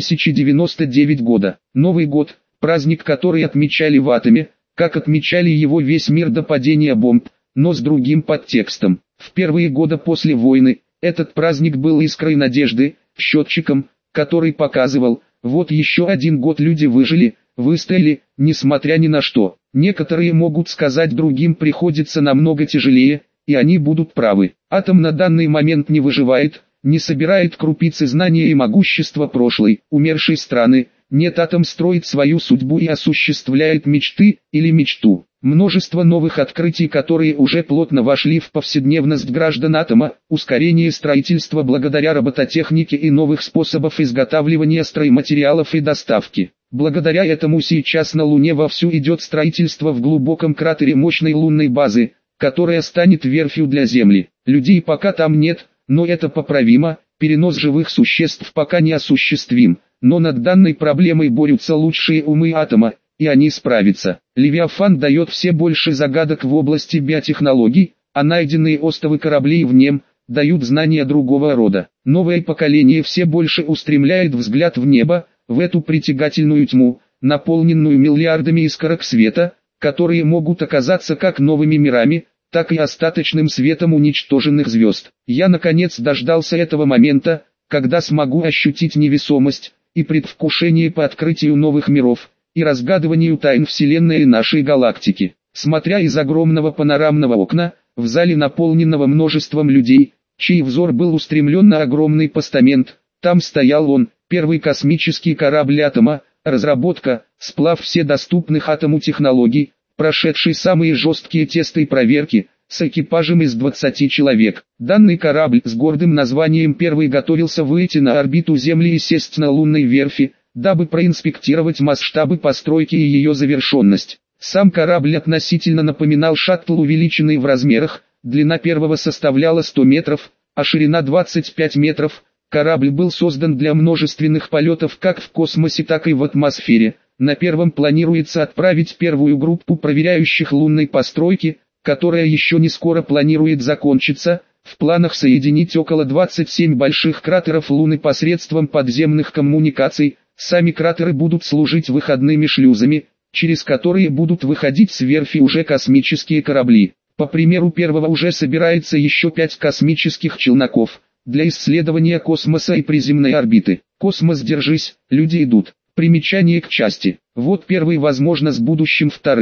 2099 года. Новый год, праздник который отмечали в Атоме, как отмечали его весь мир до падения бомб, но с другим подтекстом. В первые годы после войны, этот праздник был искрой надежды, счетчиком, который показывал, вот еще 1 год люди выжили, выстояли, несмотря ни на что. Некоторые могут сказать другим приходится намного тяжелее, и они будут правы. Атом на данный момент не выживает, не собирает крупицы знания и могущества прошлой, умершей страны. Нет, Атом строит свою судьбу и осуществляет мечты, или мечту. Множество новых открытий, которые уже плотно вошли в повседневность граждан Атома, ускорение строительства благодаря робототехнике и новых способов изготавливания стройматериалов и доставки. Благодаря этому сейчас на Луне вовсю идет строительство в глубоком кратере мощной лунной базы, которая станет верфью для Земли. Людей пока там нет, но это поправимо, перенос живых существ пока не осуществим. Но над данной проблемой борются лучшие умы Атома, и они справятся. Левиафан дает все больше загадок в области биотехнологий, а найденные остовы кораблей в нем дают знания другого рода. Новое поколение все больше устремляет взгляд в небо, в эту притягательную тьму, наполненную миллиардами искорок света, которые могут оказаться как новыми мирами, так и остаточным светом уничтоженных звезд. Я наконец дождался этого момента, когда смогу ощутить невесомость и предвкушение по открытию новых миров и разгадыванию тайн Вселенной и нашей галактики. Смотря из огромного панорамного окна, в зале наполненного множеством людей, чей взор был устремлен на огромный постамент, там стоял он, первый космический корабль Атома, разработка, сплав все доступных Атому технологий, прошедший самые жесткие тесты и проверки, с экипажем из 20 человек. Данный корабль с гордым названием «Первый» готовился выйти на орбиту Земли и сесть на лунной верфи, дабы проинспектировать масштабы постройки и ее завершенность. Сам корабль относительно напоминал шаттл, увеличенный в размерах, длина первого составляла 100 метров, а ширина 25 метров. Корабль был создан для множественных полетов как в космосе, так и в атмосфере. На первом планируется отправить первую группу проверяющих лунной постройки, которая еще не скоро планирует закончиться. В планах соединить около 27 больших кратеров Луны посредством подземных коммуникаций. Сами кратеры будут служить выходными шлюзами, через которые будут выходить с верфи уже космические корабли. По примеру первого уже собирается еще 5 космических челноков для исследования космоса и приземной орбиты. Космос, держись, люди идут. Примечание к части. Вот первый, возможно, с будущим вторым.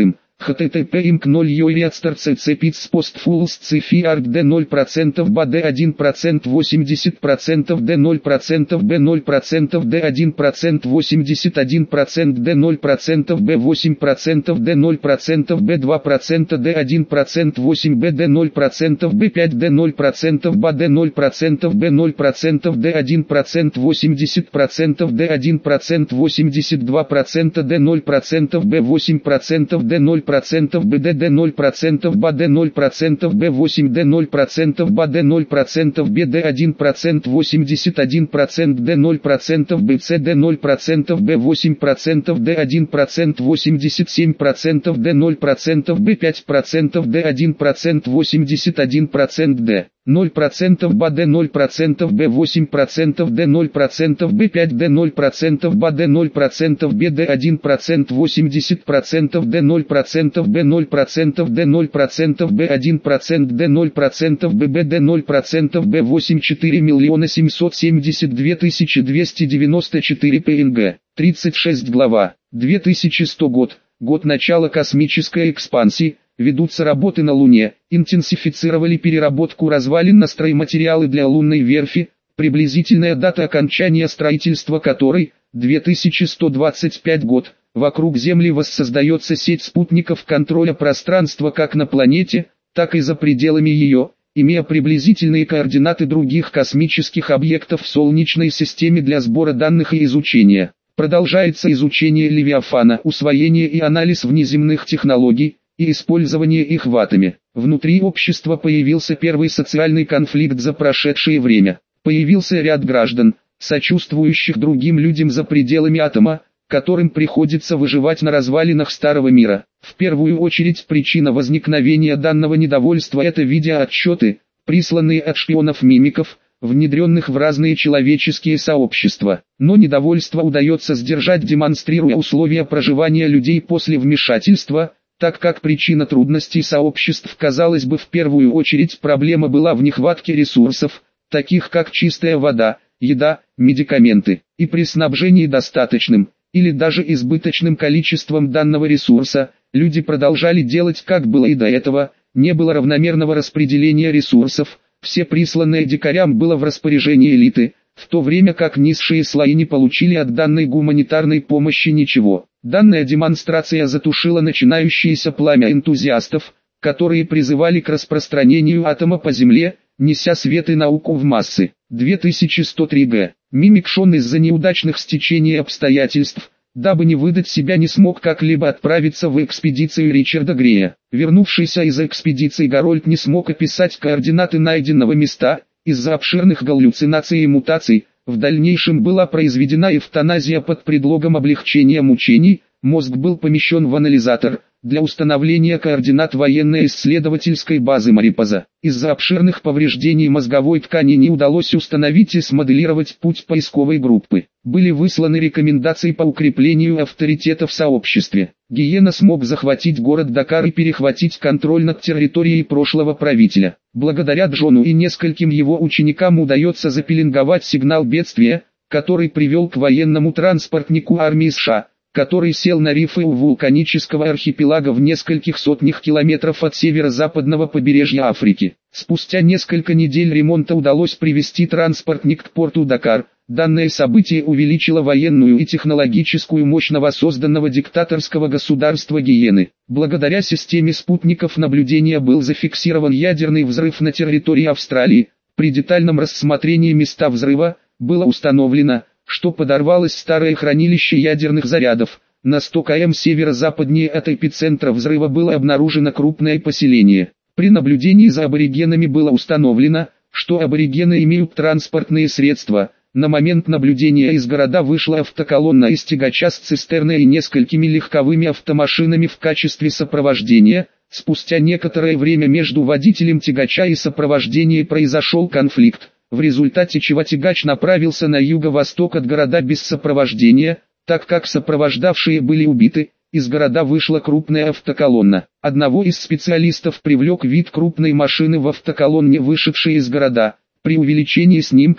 http://imk0 yoiatstr.cc pits post fulls cfi arg d0% bad 1% 80% d0% b0% d1% 81% d0% b8% d0% b2% d1% 8 b d0% b5 d0% bad 0% b0% d1% 80% d1% 82% d0% b8% d0% bd d0% bad 0% b8 d0% bad 0% bd 1% 81% d0% bc d0% b8% d1% 87% d0% b5% d1% 81% d 0% бад 0% b8% d0% b5 d0% бад 0% bd 1% 80% d0% b0% d0% b1% d0% bb d0% b8 4 772 294 png 36 глава 2100 год, год начала космической экспансии. Ведутся работы на Луне, интенсифицировали переработку развалин на стройматериалы для лунной верфи, приблизительная дата окончания строительства которой – 2125 год. Вокруг Земли воссоздается сеть спутников контроля пространства как на планете, так и за пределами ее, имея приблизительные координаты других космических объектов в Солнечной системе для сбора данных и изучения. Продолжается изучение Левиафана, усвоение и анализ внеземных технологий, и использование их в атоме. Внутри общества появился первый социальный конфликт за прошедшее время. Появился ряд граждан, сочувствующих другим людям за пределами атома, которым приходится выживать на развалинах старого мира. В первую очередь причина возникновения данного недовольства – это видеоотчеты, присланные от шпионов-мимиков, внедренных в разные человеческие сообщества. Но недовольство удается сдержать, демонстрируя условия проживания людей после вмешательства, так как причина трудностей сообществ, казалось бы, в первую очередь проблема была в нехватке ресурсов, таких как чистая вода, еда, медикаменты, и при снабжении достаточным, или даже избыточным количеством данного ресурса, люди продолжали делать как было и до этого, не было равномерного распределения ресурсов, все присланное дикарям было в распоряжении элиты, в то время как низшие слои не получили от данной гуманитарной помощи ничего. Данная демонстрация затушила начинающееся пламя энтузиастов, которые призывали к распространению атома по Земле, неся свет и науку в массы. 2103 г. Мимик Шон из-за неудачных стечений обстоятельств, дабы не выдать себя, не смог как-либо отправиться в экспедицию Ричарда Грея. Вернувшийся из экспедиции Гарольд не смог описать координаты найденного места, из-за обширных галлюцинаций и мутаций. В дальнейшем была произведена эвтаназия под предлогом облегчения мучений, мозг был помещен в анализатор, для установления координат военно-исследовательской базы Марипоза. Из-за обширных повреждений мозговой ткани не удалось установить и смоделировать путь поисковой группы. Были высланы рекомендации по укреплению авторитета в сообществе. Гиена смог захватить город Дакар и перехватить контроль над территорией прошлого правителя. Благодаря Джону и нескольким его ученикам удается запеленговать сигнал бедствия, который привел к военному транспортнику армии США, который сел на рифы у вулканического архипелага в нескольких сотнях километров от северо-западного побережья Африки. Спустя несколько недель ремонта удалось привести транспортник к порту Дакар. Данное событие увеличило военную и технологическую мощь новосозданного диктаторского государства Гиены. Благодаря системе спутников наблюдения был зафиксирован ядерный взрыв на территории Австралии. При детальном рассмотрении места взрыва было установлено, что подорвалось старое хранилище ядерных зарядов. На 100 км северо-западнее от эпицентра взрыва было обнаружено крупное поселение. При наблюдении за аборигенами было установлено, что аборигены имеют транспортные средства. На момент наблюдения из города вышла автоколонна из тягача с цистерной и несколькими легковыми автомашинами в качестве сопровождения. Спустя некоторое время между водителем тягача и сопровождением произошел конфликт, в результате чего тягач направился на юго-восток от города без сопровождения, так как сопровождавшие были убиты. Из города вышла крупная автоколонна. Одного из специалистов привлек вид крупной машины в автоколонне, вышедшей из города. При увеличении снимков,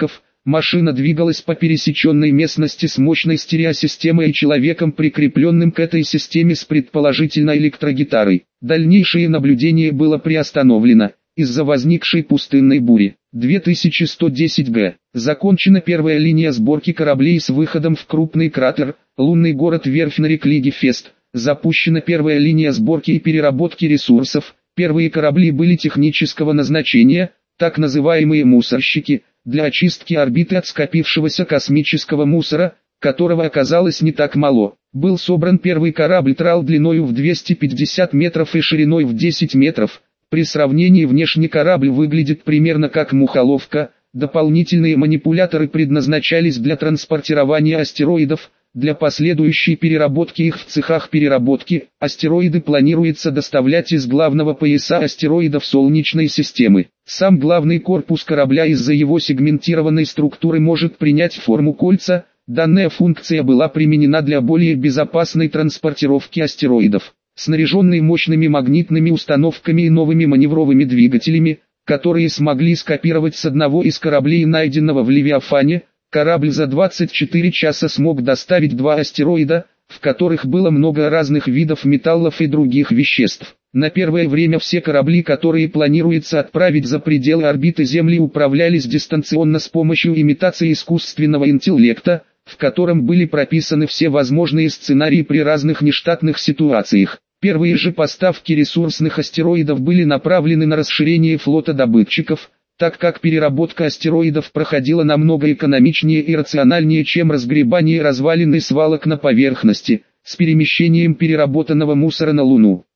Машина двигалась по пересеченной местности с мощной стереосистемой и человеком, прикрепленным к этой системе с предположительно электрогитарой. Дальнейшее наблюдение было приостановлено из-за возникшей пустынной бури. 2110 г. Закончена первая линия сборки кораблей с выходом в крупный кратер, лунный город Верфь на Реклиге Фест. Запущена первая линия сборки и переработки ресурсов. Первые корабли были технического назначения, так называемые мусорщики, для очистки орбиты от скопившегося космического мусора, которого оказалось не так мало. Был собран первый корабль трал длиною в 250 метров и шириной в 10 метров. При сравнении внешне корабль выглядит примерно как мухоловка. Дополнительные манипуляторы предназначались для транспортирования астероидов, для последующей переработки их в цехах переработки. Астероиды планируется доставлять из главного пояса астероидов Солнечной системы. Сам главный корпус корабля из-за его сегментированной структуры может принять форму кольца. Данная функция была применена для более безопасной транспортировки астероидов. Снаряженный мощными магнитными установками и новыми маневровыми двигателями, которые смогли скопировать с одного из кораблей, найденного в Левиафане, корабль за 24 часа смог доставить 2 астероида, в которых было много разных видов металлов и других веществ. На первое время все корабли, которые планируется отправить за пределы орбиты Земли, управлялись дистанционно с помощью имитации искусственного интеллекта, в котором были прописаны все возможные сценарии при разных нештатных ситуациях. Первые же поставки ресурсных астероидов были направлены на расширение флота добытчиков, так как переработка астероидов проходила намного экономичнее и рациональнее, чем разгребание развалин и свалок на поверхности, с перемещением переработанного мусора на Луну.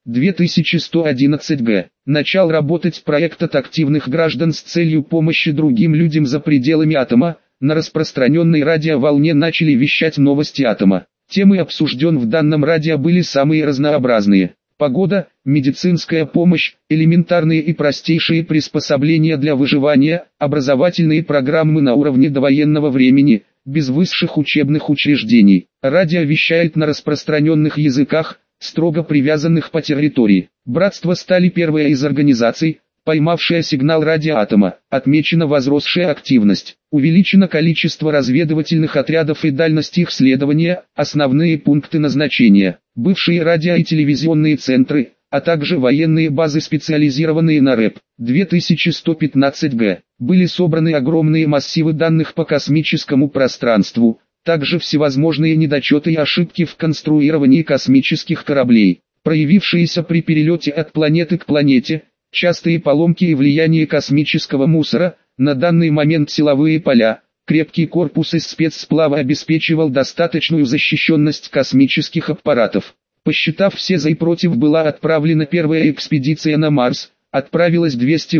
2111 г. Начал работать проект от активных граждан с целью помощи другим людям за пределами атома. На распространенной радиоволне начали вещать новости атома. Темы обсужден в данном радио были самые разнообразные. Погода, медицинская помощь, элементарные и простейшие приспособления для выживания, образовательные программы на уровне довоенного времени, без высших учебных учреждений. Радио вещает на распространенных языках, строго привязанных по территории. Братство стали первой из организаций, поймавшая сигнал радиоатома. Отмечена возросшая активность. Увеличено количество разведывательных отрядов и дальность их следования, основные пункты назначения, бывшие радио- и телевизионные центры, а также военные базы, специализированные на РЭП. 2115 г. Были собраны огромные массивы данных по космическому пространству, также всевозможные недочеты и ошибки в конструировании космических кораблей, проявившиеся при перелете от планеты к планете, частые поломки и влияние космического мусора. На данный момент силовые поля, крепкий корпус из спецсплава обеспечивал достаточную защищенность космических аппаратов. Посчитав все за и против, была отправлена первая экспедиция на Марс. Отправилось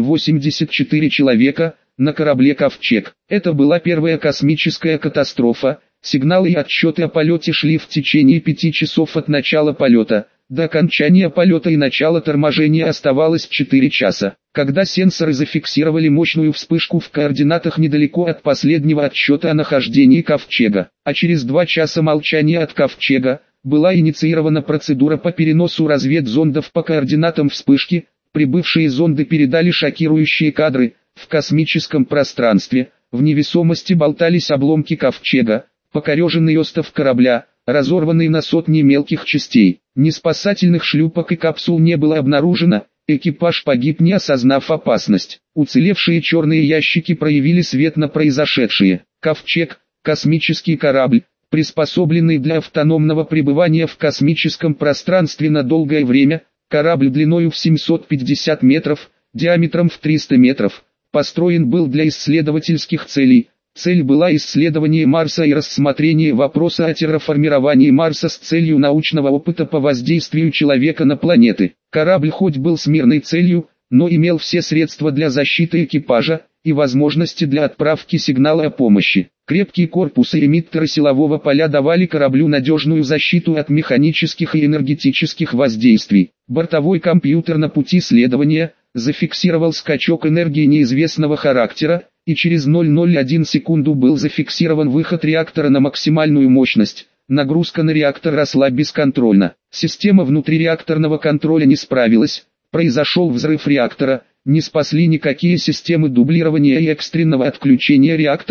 284 человека на корабле «Ковчег». Это была первая космическая катастрофа. Сигналы и отчеты о полете шли в течение 5 часов от начала полета. До окончания полета и начала торможения оставалось 4 часа. Когда сенсоры зафиксировали мощную вспышку в координатах недалеко от последнего отсчета о нахождении Ковчега, а через 2 часа молчания от Ковчега, была инициирована процедура по переносу разведзондов по координатам вспышки. Прибывшие зонды передали шокирующие кадры. В космическом пространстве, в невесомости болтались обломки Ковчега, покореженный остов корабля, разорванный на сотни мелких частей. Ни спасательных шлюпок и капсул не было обнаружено, экипаж погиб, не осознав опасность. Уцелевшие черные ящики проявили свет на произошедшее. Ковчег, космический корабль, приспособленный для автономного пребывания в космическом пространстве на долгое время, корабль длиною в 750 метров, диаметром в 300 метров, построен был для исследовательских целей. Цель была исследование Марса и рассмотрение вопроса о терраформировании Марса с целью научного опыта по воздействию человека на планеты. Корабль хоть был с мирной целью, но имел все средства для защиты экипажа и возможности для отправки сигнала о помощи. Крепкие корпусы и эмиттеры силового поля давали кораблю надежную защиту от механических и энергетических воздействий. Бортовой компьютер на пути следования зафиксировал скачок энергии неизвестного характера, и через 0,01 секунду был зафиксирован выход реактора на максимальную мощность. Нагрузка на реактор росла бесконтрольно. Система внутриреакторного контроля не справилась. Произошел взрыв реактора. Не спасли никакие системы дублирования и экстренного отключения реактора.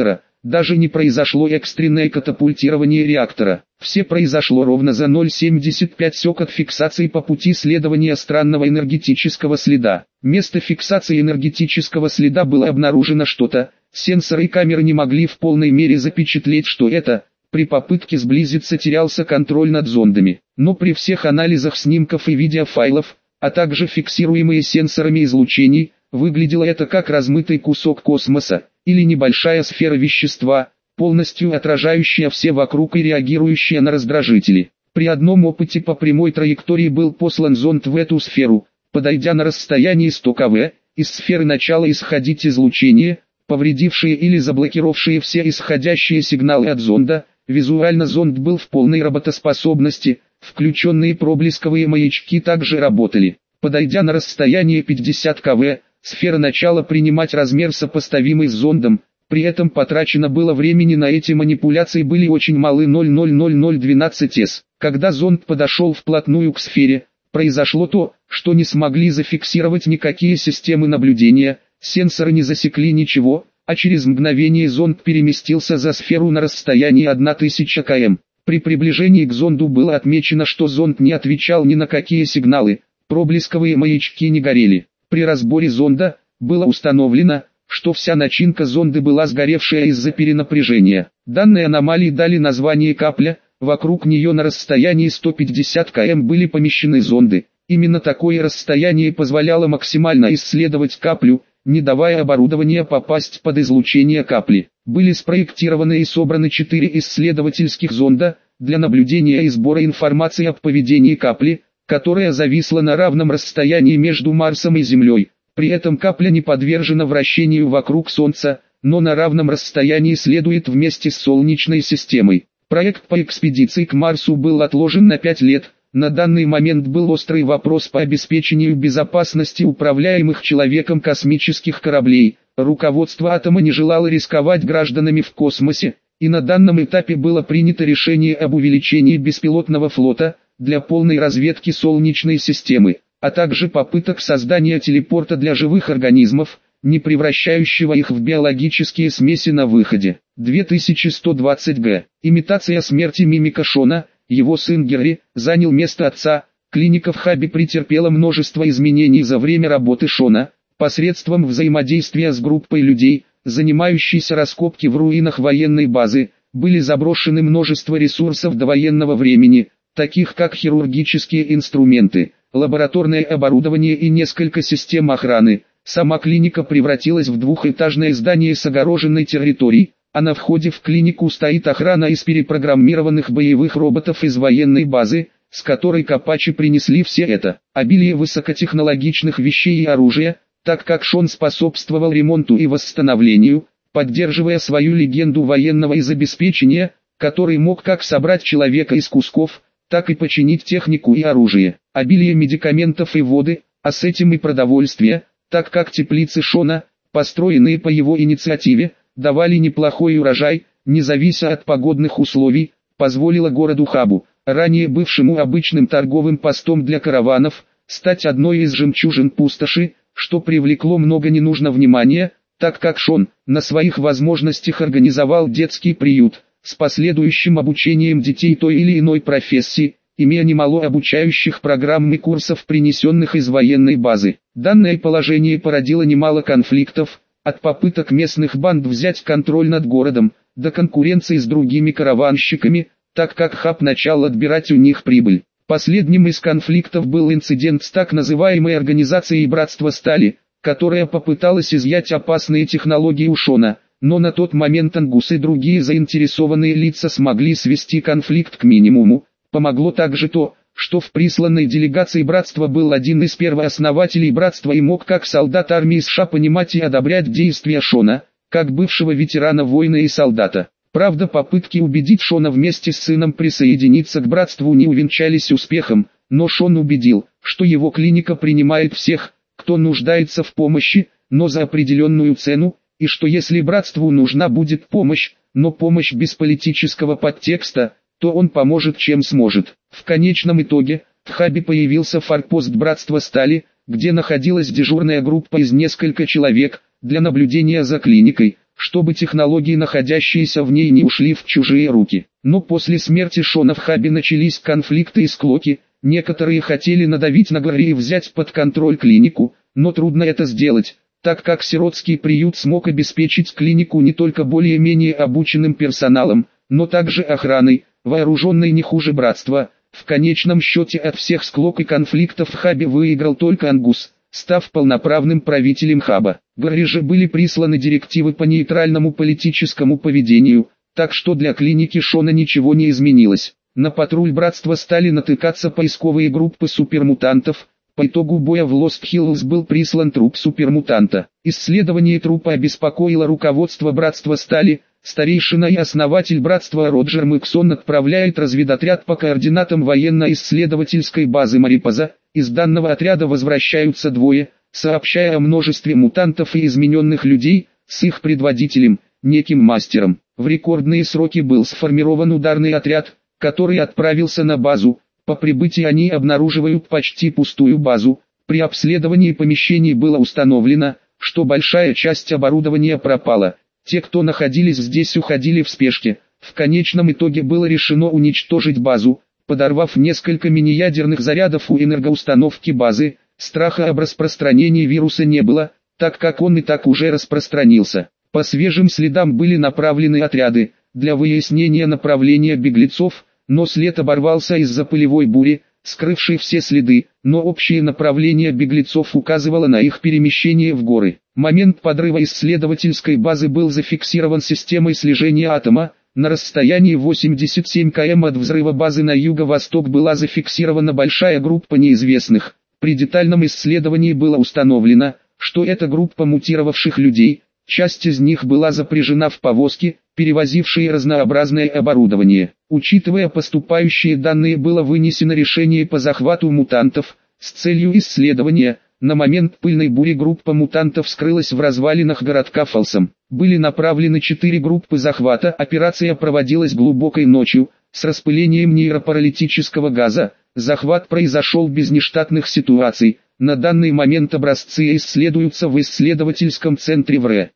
Даже не произошло экстренное катапультирование реактора. Все произошло ровно за 0,75 секунд фиксации по пути следования странного энергетического следа. Место фиксации энергетического следа было обнаружено что-то. Сенсоры и камеры не могли в полной мере запечатлеть, что это. При попытке сблизиться терялся контроль над зондами. Но при всех анализах снимков и видеофайлов, а также фиксируемые сенсорами излучений, выглядело это как размытый кусок космоса, или небольшая сфера вещества, полностью отражающая все вокруг и реагирующая на раздражители. При одном опыте по прямой траектории был послан зонд в эту сферу. Подойдя на расстояние 100 кв, из сферы начало исходить излучение, повредившие или заблокировавшие все исходящие сигналы от зонда. Визуально зонд был в полной работоспособности, включенные проблесковые маячки также работали. Подойдя на расстояние 50 кв, сфера начала принимать размер сопоставимый с зондом, при этом потрачено было времени на эти манипуляции были очень малы 0,00012 с. Когда зонд подошел вплотную к сфере, произошло то, что не смогли зафиксировать никакие системы наблюдения, сенсоры не засекли ничего, а через мгновение зонд переместился за сферу на расстояние 1000 км. При приближении к зонду было отмечено, что зонд не отвечал ни на какие сигналы, проблесковые маячки не горели. При разборе зонда было установлено, что вся начинка зонда была сгоревшая из-за перенапряжения. Данные аномалии дали название капля, вокруг нее на расстоянии 150 км были помещены зонды. Именно такое расстояние позволяло максимально исследовать каплю, не давая оборудованию попасть под излучение капли. Были спроектированы и собраны 4 исследовательских зонда для наблюдения и сбора информации об поведении капли, которая зависла на равном расстоянии между Марсом и Землей. При этом капля не подвержена вращению вокруг Солнца, но на равном расстоянии следует вместе с Солнечной системой. Проект по экспедиции к Марсу был отложен на 5 лет. На данный момент был острый вопрос по обеспечению безопасности управляемых человеком космических кораблей. Руководство атома не желало рисковать гражданами в космосе, и на данном этапе было принято решение об увеличении беспилотного флота для полной разведки Солнечной системы, а также попыток создания телепорта для живых организмов, не превращающего их в биологические смеси на выходе. 2120 г. Имитация смерти мимика Шона. Его сын Герри занял место отца. Клиника в Хабе претерпела множество изменений за время работы Шона, посредством взаимодействия с группой людей, занимающейся раскопки в руинах военной базы. Были заброшены множество ресурсов довоенного времени, таких как хирургические инструменты, лабораторное оборудование и несколько систем охраны. Сама клиника превратилась в двухэтажное здание с огороженной территорией, а на входе в клинику стоит охрана из перепрограммированных боевых роботов из военной базы, с которой копачи принесли все это. Обилие высокотехнологичных вещей и оружия, так как Шон способствовал ремонту и восстановлению, поддерживая свою легенду военного из обеспечения, который мог как собрать человека из кусков, так и починить технику и оружие. Обилие медикаментов и воды, а с этим и продовольствия, так как теплицы Шона, построенные по его инициативе, давали неплохой урожай, не завися от погодных условий, позволило городу Хабу, ранее бывшему обычным торговым постом для караванов, стать одной из жемчужин пустоши, что привлекло много ненужного внимания, так как Шон на своих возможностях организовал детский приют, с последующим обучением детей той или иной профессии, имея немало обучающих программ и курсов, принесенных из военной базы. Данное положение породило немало конфликтов, от попыток местных банд взять контроль над городом, до конкуренции с другими караванщиками, так как Хаб начал отбирать у них прибыль. Последним из конфликтов был инцидент с так называемой организацией Братства Стали, которая попыталась изъять опасные технологии у Шона, но на тот момент Ангус и другие заинтересованные лица смогли свести конфликт к минимуму. Помогло также то, что в присланной делегации братства был один из первооснователей братства и мог как солдат армии США понимать и одобрять действия Шона, как бывшего ветерана войны и солдата. Правда, попытки убедить Шона вместе с сыном присоединиться к братству не увенчались успехом, но Шон убедил, что его клиника принимает всех, кто нуждается в помощи, но за определенную цену, и что если братству нужна будет помощь, но помощь без политического подтекста, то он поможет чем сможет. В конечном итоге, в Хабе появился форпост Братства Стали, где находилась дежурная группа из нескольких человек, для наблюдения за клиникой. чтобы технологии, находящиеся в ней, не ушли в чужие руки. Но после смерти Шона в хабе начались конфликты и склоки. Некоторые хотели надавить на Гарри и взять под контроль клинику, но трудно это сделать, так как сиротский приют смог обеспечить клинику не только более-менее обученным персоналом, но также охраной, вооруженной не хуже братства. В конечном счете от всех склок и конфликтов в хабе выиграл только Ангус, став полноправным правителем хаба. Гарри же были присланы директивы по нейтральному политическому поведению, так что для клиники Шона ничего не изменилось. На патруль братства стали натыкаться поисковые группы супермутантов. По итогу боя в Лост-Хиллз был прислан труп супермутанта. Исследование трупа обеспокоило руководство братства Стали. Старейшина и основатель братства Роджер Миксон отправляет разведотряд по координатам военно-исследовательской базы Марипоза. Из данного отряда возвращаются двое, сообщая о множестве мутантов и измененных людей, с их предводителем, неким мастером. В рекордные сроки был сформирован ударный отряд, который отправился на базу. По прибытии они обнаруживают почти пустую базу. При обследовании помещений было установлено, что большая часть оборудования пропала. Те, кто находились здесь, уходили в спешке. В конечном итоге было решено уничтожить базу, подорвав несколько мини-ядерных зарядов у энергоустановки базы. Страха об распространении вируса не было, так как он и так уже распространился. По свежим следам были направлены отряды для выяснения направления беглецов, но след оборвался из-за пылевой бури, скрывшей все следы, но общее направление беглецов указывало на их перемещение в горы. Момент подрыва исследовательской базы был зафиксирован системой слежения атома. На расстоянии 87 км от взрыва базы на юго-восток была зафиксирована большая группа неизвестных. При детальном исследовании было установлено, что это группа мутировавших людей. Часть из них была запряжена в повозки, перевозившие разнообразное оборудование. Учитывая поступающие данные, было вынесено решение по захвату мутантов. С целью исследования, на момент пыльной бури группа мутантов скрылась в развалинах городка Фалсом. Были направлены 4 группы захвата. Операция проводилась глубокой ночью, с распылением нейропаралитического газа. Захват произошел без нештатных ситуаций. На данный момент образцы исследуются в исследовательском центре ВРЭ.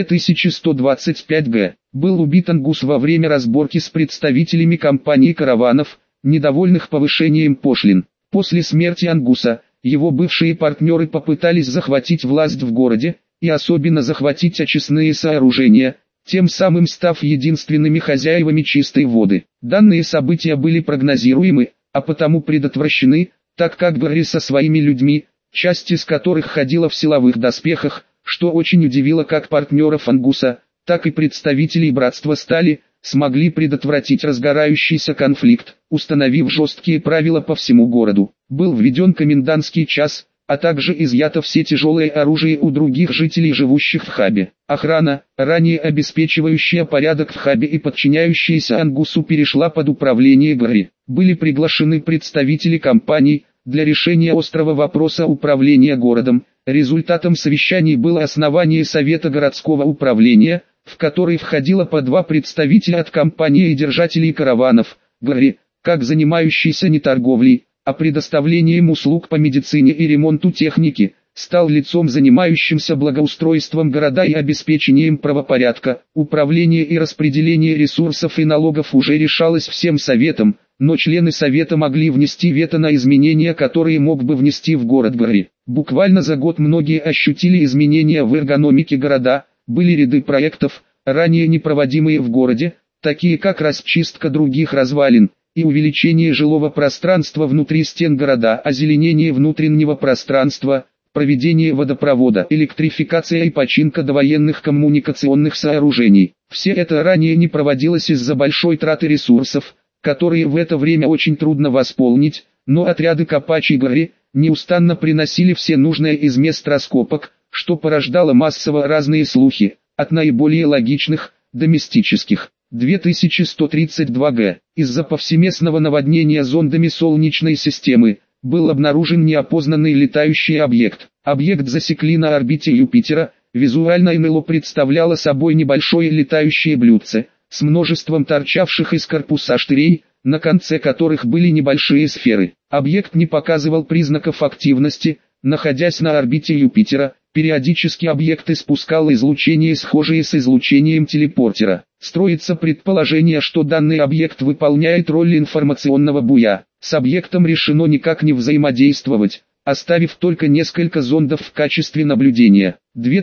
2125 Г. Был убит Ангус во время разборки с представителями компании караванов, недовольных повышением пошлин. После смерти Ангуса, его бывшие партнеры попытались захватить власть в городе, и особенно захватить очистные сооружения, тем самым став единственными хозяевами чистой воды. Данные события были прогнозируемы, а потому предотвращены, так как Гарри со своими людьми, часть из которых ходила в силовых доспехах, что очень удивило как партнеров Ангуса, так и представителей братства Стали, смогли предотвратить разгорающийся конфликт, установив жесткие правила по всему городу. Был введен комендантский час, а также изъято все тяжелое оружие у других жителей, живущих в хабе. Охрана, ранее обеспечивающая порядок в хабе и подчиняющаяся Ангусу, перешла под управление Гарри. Были приглашены представители компаний для решения острого вопроса управления городом. Результатом совещаний было основание Совета городского управления, в который входило по 2 представителя от компании и держателей караванов. Гарри, как занимающийся не торговлей, а предоставлением услуг по медицине и ремонту техники, стал лицом, занимающимся благоустройством города и обеспечением правопорядка. Управление и распределение ресурсов и налогов уже решалось всем советом, но члены совета могли внести вето на изменения, которые мог бы внести в город Гарри. Буквально за год многие ощутили изменения в эргономике города. Были ряды проектов, ранее не проводимые в городе, такие как расчистка других развалин и увеличение жилого пространства внутри стен города, озеленение внутреннего пространства, проведение водопровода, электрификация и починка довоенных коммуникационных сооружений. Все это ранее не проводилось из-за большой траты ресурсов, которые в это время очень трудно восполнить, но отряды Капачи Гарри неустанно приносили все нужное из мест раскопок, что порождало массово разные слухи, от наиболее логичных до мистических. 2132 Г. Из-за повсеместного наводнения зондами Солнечной системы был обнаружен неопознанный летающий объект. Объект засекли на орбите Юпитера. Визуально НЛО представляло собой небольшое летающее блюдце с множеством торчавших из корпуса штырей, на конце которых были небольшие сферы. Объект не показывал признаков активности, находясь на орбите Юпитера. Периодически объект испускал излучение, схожее с излучением телепортера. Строится предположение, что данный объект выполняет роль информационного буя. С объектом решено никак не взаимодействовать, оставив только несколько зондов в качестве наблюдения.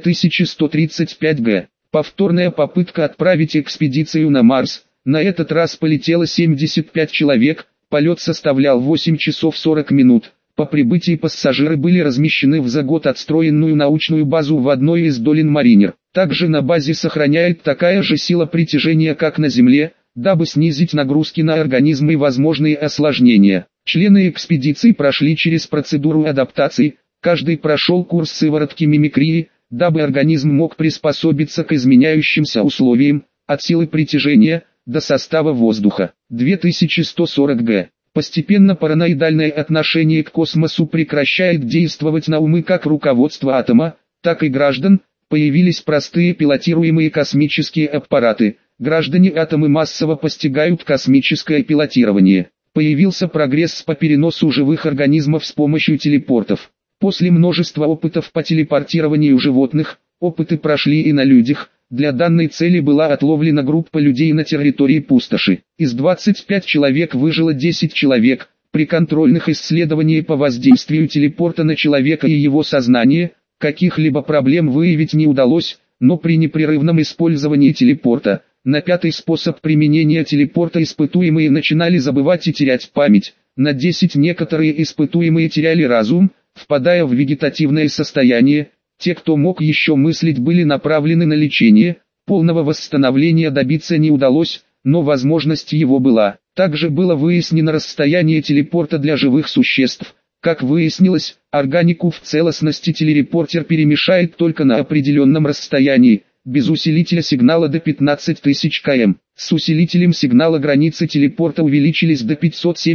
2135 Г. Повторная попытка отправить экспедицию на Марс. На этот раз полетело 75 человек, полет составлял 8 часов 40 минут. По прибытии пассажиры были размещены в за год отстроенную научную базу в одной из долин Маринер. Также на базе сохраняет такая же сила притяжения, как на Земле, дабы снизить нагрузки на организм и возможные осложнения. Члены экспедиции прошли через процедуру адаптации, каждый прошел курс сыворотки мимикрии, дабы организм мог приспособиться к изменяющимся условиям, от силы притяжения до состава воздуха. 2140 Г. Постепенно параноидальное отношение к космосу прекращает действовать на умы как руководства атома, так и граждан. Появились простые пилотируемые космические аппараты. Граждане атомы массово постигают космическое пилотирование. Появился прогресс по переносу живых организмов с помощью телепортов. После множества опытов по телепортированию животных, опыты прошли и на людях. Для данной цели была отловлена группа людей на территории пустоши. Из 25 человек выжило 10 человек. При контрольных исследованиях по воздействию телепорта на человека и его сознание, каких-либо проблем выявить не удалось, но при непрерывном использовании телепорта, на пятый способ применения телепорта испытуемые начинали забывать и терять память. На 10 некоторые испытуемые теряли разум, впадая в вегетативное состояние. Те, кто мог еще мыслить, были направлены на лечение. Полного восстановления добиться не удалось, но возможность его была. Также было выяснено расстояние телепорта для живых существ. Как выяснилось, органику в целостности телерепортер перемешает только на определенном расстоянии, без усилителя сигнала до 15 тысяч км. С усилителем сигнала границы телепорта увеличились до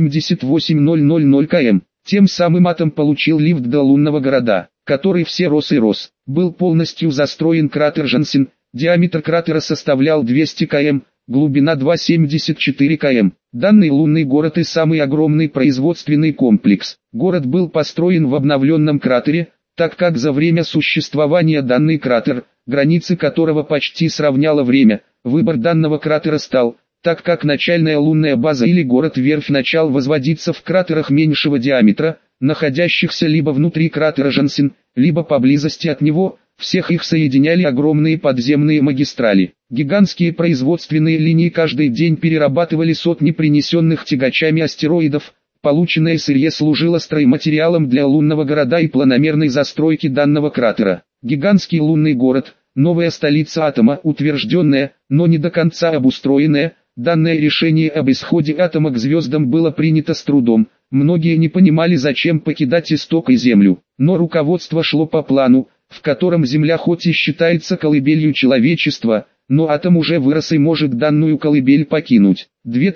578,000 км. Тем самым атом получил лифт до лунного города, который все рос и рос. Был полностью застроен кратер Жансен, диаметр кратера составлял 200 км, глубина 2,74 км. Данный лунный город и самый огромный производственный комплекс. Город был построен в обновленном кратере, так как за время существования данный кратер, границы которого почти сравняло время, выбор данного кратера стал, так как начальная лунная база или город-верфь начал возводиться в кратерах меньшего диаметра, находящихся либо внутри кратера Жансен, либо поблизости от него. Всех их соединяли огромные подземные магистрали. Гигантские производственные линии каждый день перерабатывали сотни принесенных тягачами астероидов. Полученное сырье служило стройматериалом для лунного города и планомерной застройки данного кратера. Гигантский лунный город, новая столица атома, утвержденная, но не до конца обустроенная. Данное решение об исходе атома к звездам было принято с трудом. Многие не понимали, зачем покидать исток и Землю, но руководство шло по плану, в котором Земля хоть и считается колыбелью человечества, но атом уже вырос и может данную колыбель покинуть.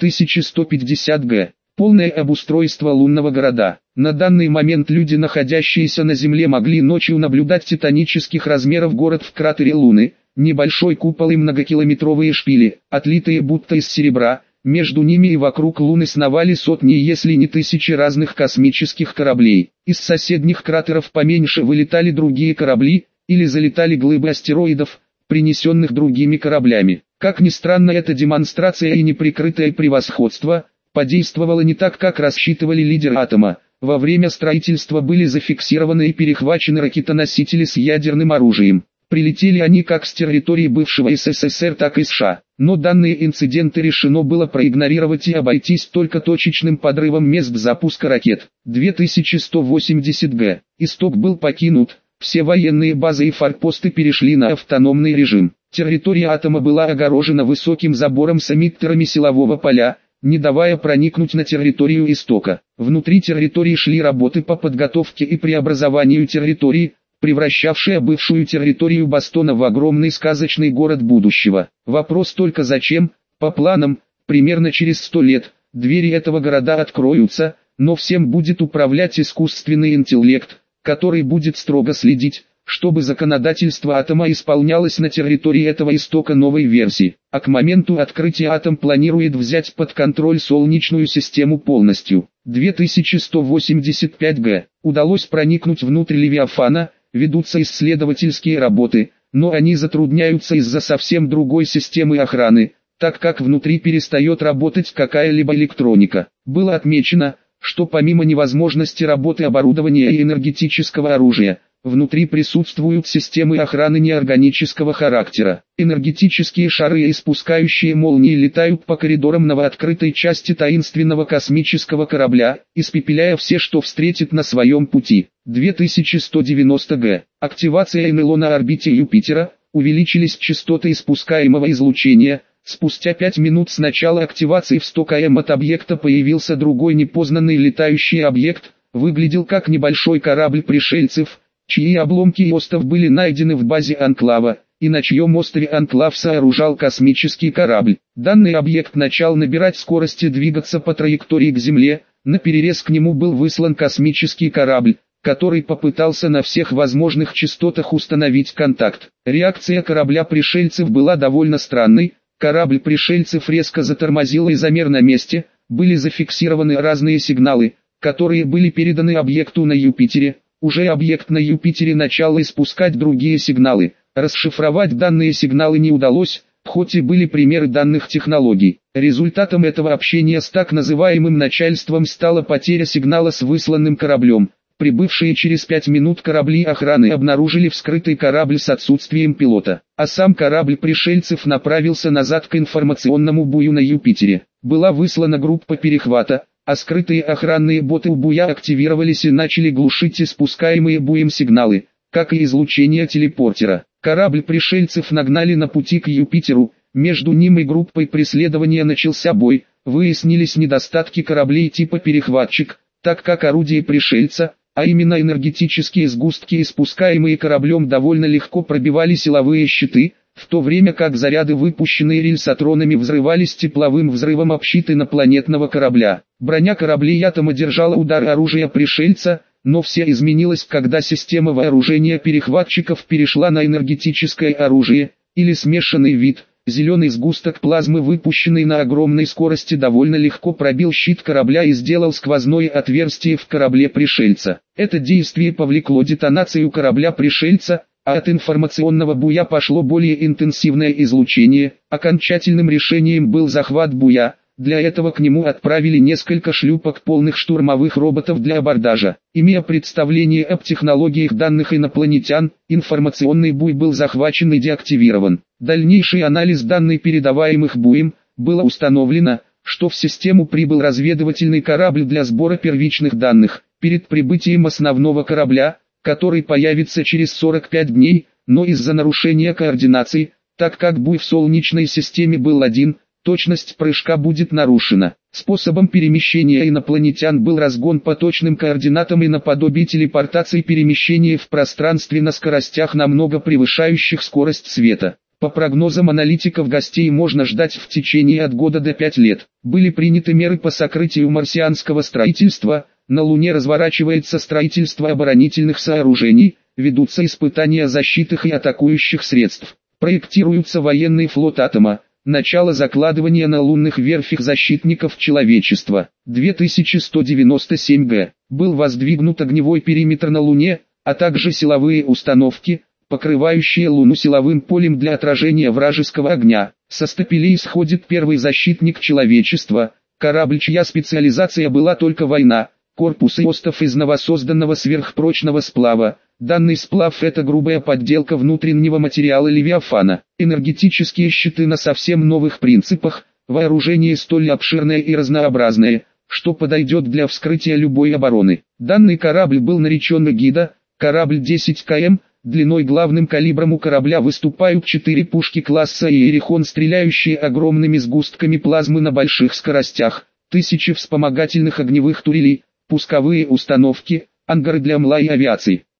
2150 Г. Полное обустройство лунного города. На данный момент люди, находящиеся на Земле, могли ночью наблюдать титанических размеров город в кратере Луны, небольшой купол и многокилометровые шпили, отлитые будто из серебра. Между ними и вокруг Луны сновали сотни, если не тысячи разных космических кораблей. Из соседних кратеров поменьше вылетали другие корабли, или залетали глыбы астероидов, принесенных другими кораблями. Как ни странно, эта демонстрация и неприкрытое превосходство подействовало не так, как рассчитывали лидеры атома. Во время строительства были зафиксированы и перехвачены ракетоносители с ядерным оружием. Прилетели они как с территории бывшего СССР, так и США. Но данные инциденты решено было проигнорировать и обойтись только точечным подрывом мест запуска ракет. 2180 Г. Исток был покинут, все военные базы и форпосты перешли на автономный режим. Территория атома была огорожена высоким забором с эмиттерами силового поля, не давая проникнуть на территорию истока. Внутри территории шли работы по подготовке и преобразованию территории, превращавшая бывшую территорию Бостона в огромный сказочный город будущего. Вопрос только зачем? По планам, примерно через 100 лет, двери этого города откроются, но всем будет управлять искусственный интеллект, который будет строго следить, чтобы законодательство атома исполнялось на территории этого истока новой версии. А к моменту открытия атом планирует взять под контроль Солнечную систему полностью. 2185 Г. Удалось проникнуть внутрь Левиафана. ведутся исследовательские работы, но они затрудняются из-за совсем другой системы охраны, так как внутри перестает работать какая-либо электроника. Было отмечено, что помимо невозможности работы оборудования и энергетического оружия, внутри присутствуют системы охраны неорганического характера. Энергетические шары и испускающие молнии летают по коридорам новооткрытой части таинственного космического корабля, испепеляя все, что встретит на своем пути. 2190 Г. Активация НЛО на орбите Юпитера. Увеличились частоты испускаемого излучения. Спустя 5 минут с начала активации в 100 км от объекта появился другой непознанный летающий объект. Выглядел как небольшой корабль пришельцев, чьи обломки и остов были найдены в базе Анклава, и на чьем острове Анклав сооружал космический корабль. Данный объект начал набирать скорость и двигаться по траектории к Земле, наперерез к нему был выслан космический корабль, который попытался на всех возможных частотах установить контакт. Реакция корабля пришельцев была довольно странной, корабль пришельцев резко затормозил и замер на месте, были зафиксированы разные сигналы, которые были переданы объекту на Юпитере. Уже объект на Юпитере начал испускать другие сигналы. Расшифровать данные сигналы не удалось, хоть и были примеры данных технологий. Результатом этого общения с так называемым начальством стала потеря сигнала с высланным кораблем. Прибывшие через 5 минут корабли охраны обнаружили вскрытый корабль с отсутствием пилота, а сам корабль пришельцев направился назад к информационному бую на Юпитере. Была выслана группа перехвата, а скрытые охранные боты у буя активировались и начали глушить испускаемые буем сигналы, как и излучение телепортера. Корабль пришельцев нагнали на пути к Юпитеру, между ним и группой преследования начался бой, выяснились недостатки кораблей типа перехватчик, так как орудие пришельца, а именно энергетические сгустки, испускаемые кораблем, довольно легко пробивали силовые щиты, в то время как заряды, выпущенные рельсотронами, взрывались тепловым взрывом об щит инопланетного корабля. Броня кораблей атома держала удар оружия пришельца, но все изменилось, когда система вооружения перехватчиков перешла на энергетическое оружие, или смешанный вид. Зеленый сгусток плазмы, выпущенный на огромной скорости, довольно легко пробил щит корабля и сделал сквозное отверстие в корабле пришельца. Это действие повлекло детонацию корабля пришельца, а от информационного буя пошло более интенсивное излучение. Окончательным решением был захват буя. Для этого к нему отправили несколько шлюпок, полных штурмовых роботов для абордажа. Имея представление об технологиях данных инопланетян, информационный буй был захвачен и деактивирован. Дальнейший анализ данных, передаваемых буем, было установлено, что в систему прибыл разведывательный корабль для сбора первичных данных. Перед прибытием основного корабля, который появится через 45 дней, но из-за нарушения координации, так как буй в Солнечной системе был один, точность прыжка будет нарушена. Способом перемещения инопланетян был разгон по точным координатам и наподобие телепортации, перемещения в пространстве на скоростях, намного превышающих скорость света. По прогнозам аналитиков, гостей можно ждать в течение от года до 5 лет. Были приняты меры по сокрытию марсианского строительства. На Луне разворачивается строительство оборонительных сооружений, ведутся испытания защитных и атакующих средств. Проектируется военный флот атома. Начало закладывания на лунных верфях защитников человечества. 2197 Г. Был воздвигнут огневой периметр на Луне, а также силовые установки, покрывающие Луну силовым полем для отражения вражеского огня. Со стапелей сходит первый защитник человечества, корабль, чья специализация была только война, корпус и остов из новосозданного сверхпрочного сплава. Данный сплав — это грубая подделка внутреннего материала Левиафана. Энергетические щиты на совсем новых принципах, вооружение столь обширное и разнообразное, что подойдет для вскрытия любой обороны. Данный корабль был наречен Эгида, корабль 10 км, длиной. Главным калибром у корабля выступают 4 пушки класса Иерихон, стреляющие огромными сгустками плазмы на больших скоростях, 1000 вспомогательных огневых турелей, пусковые установки, ангары для МЛА и авиации.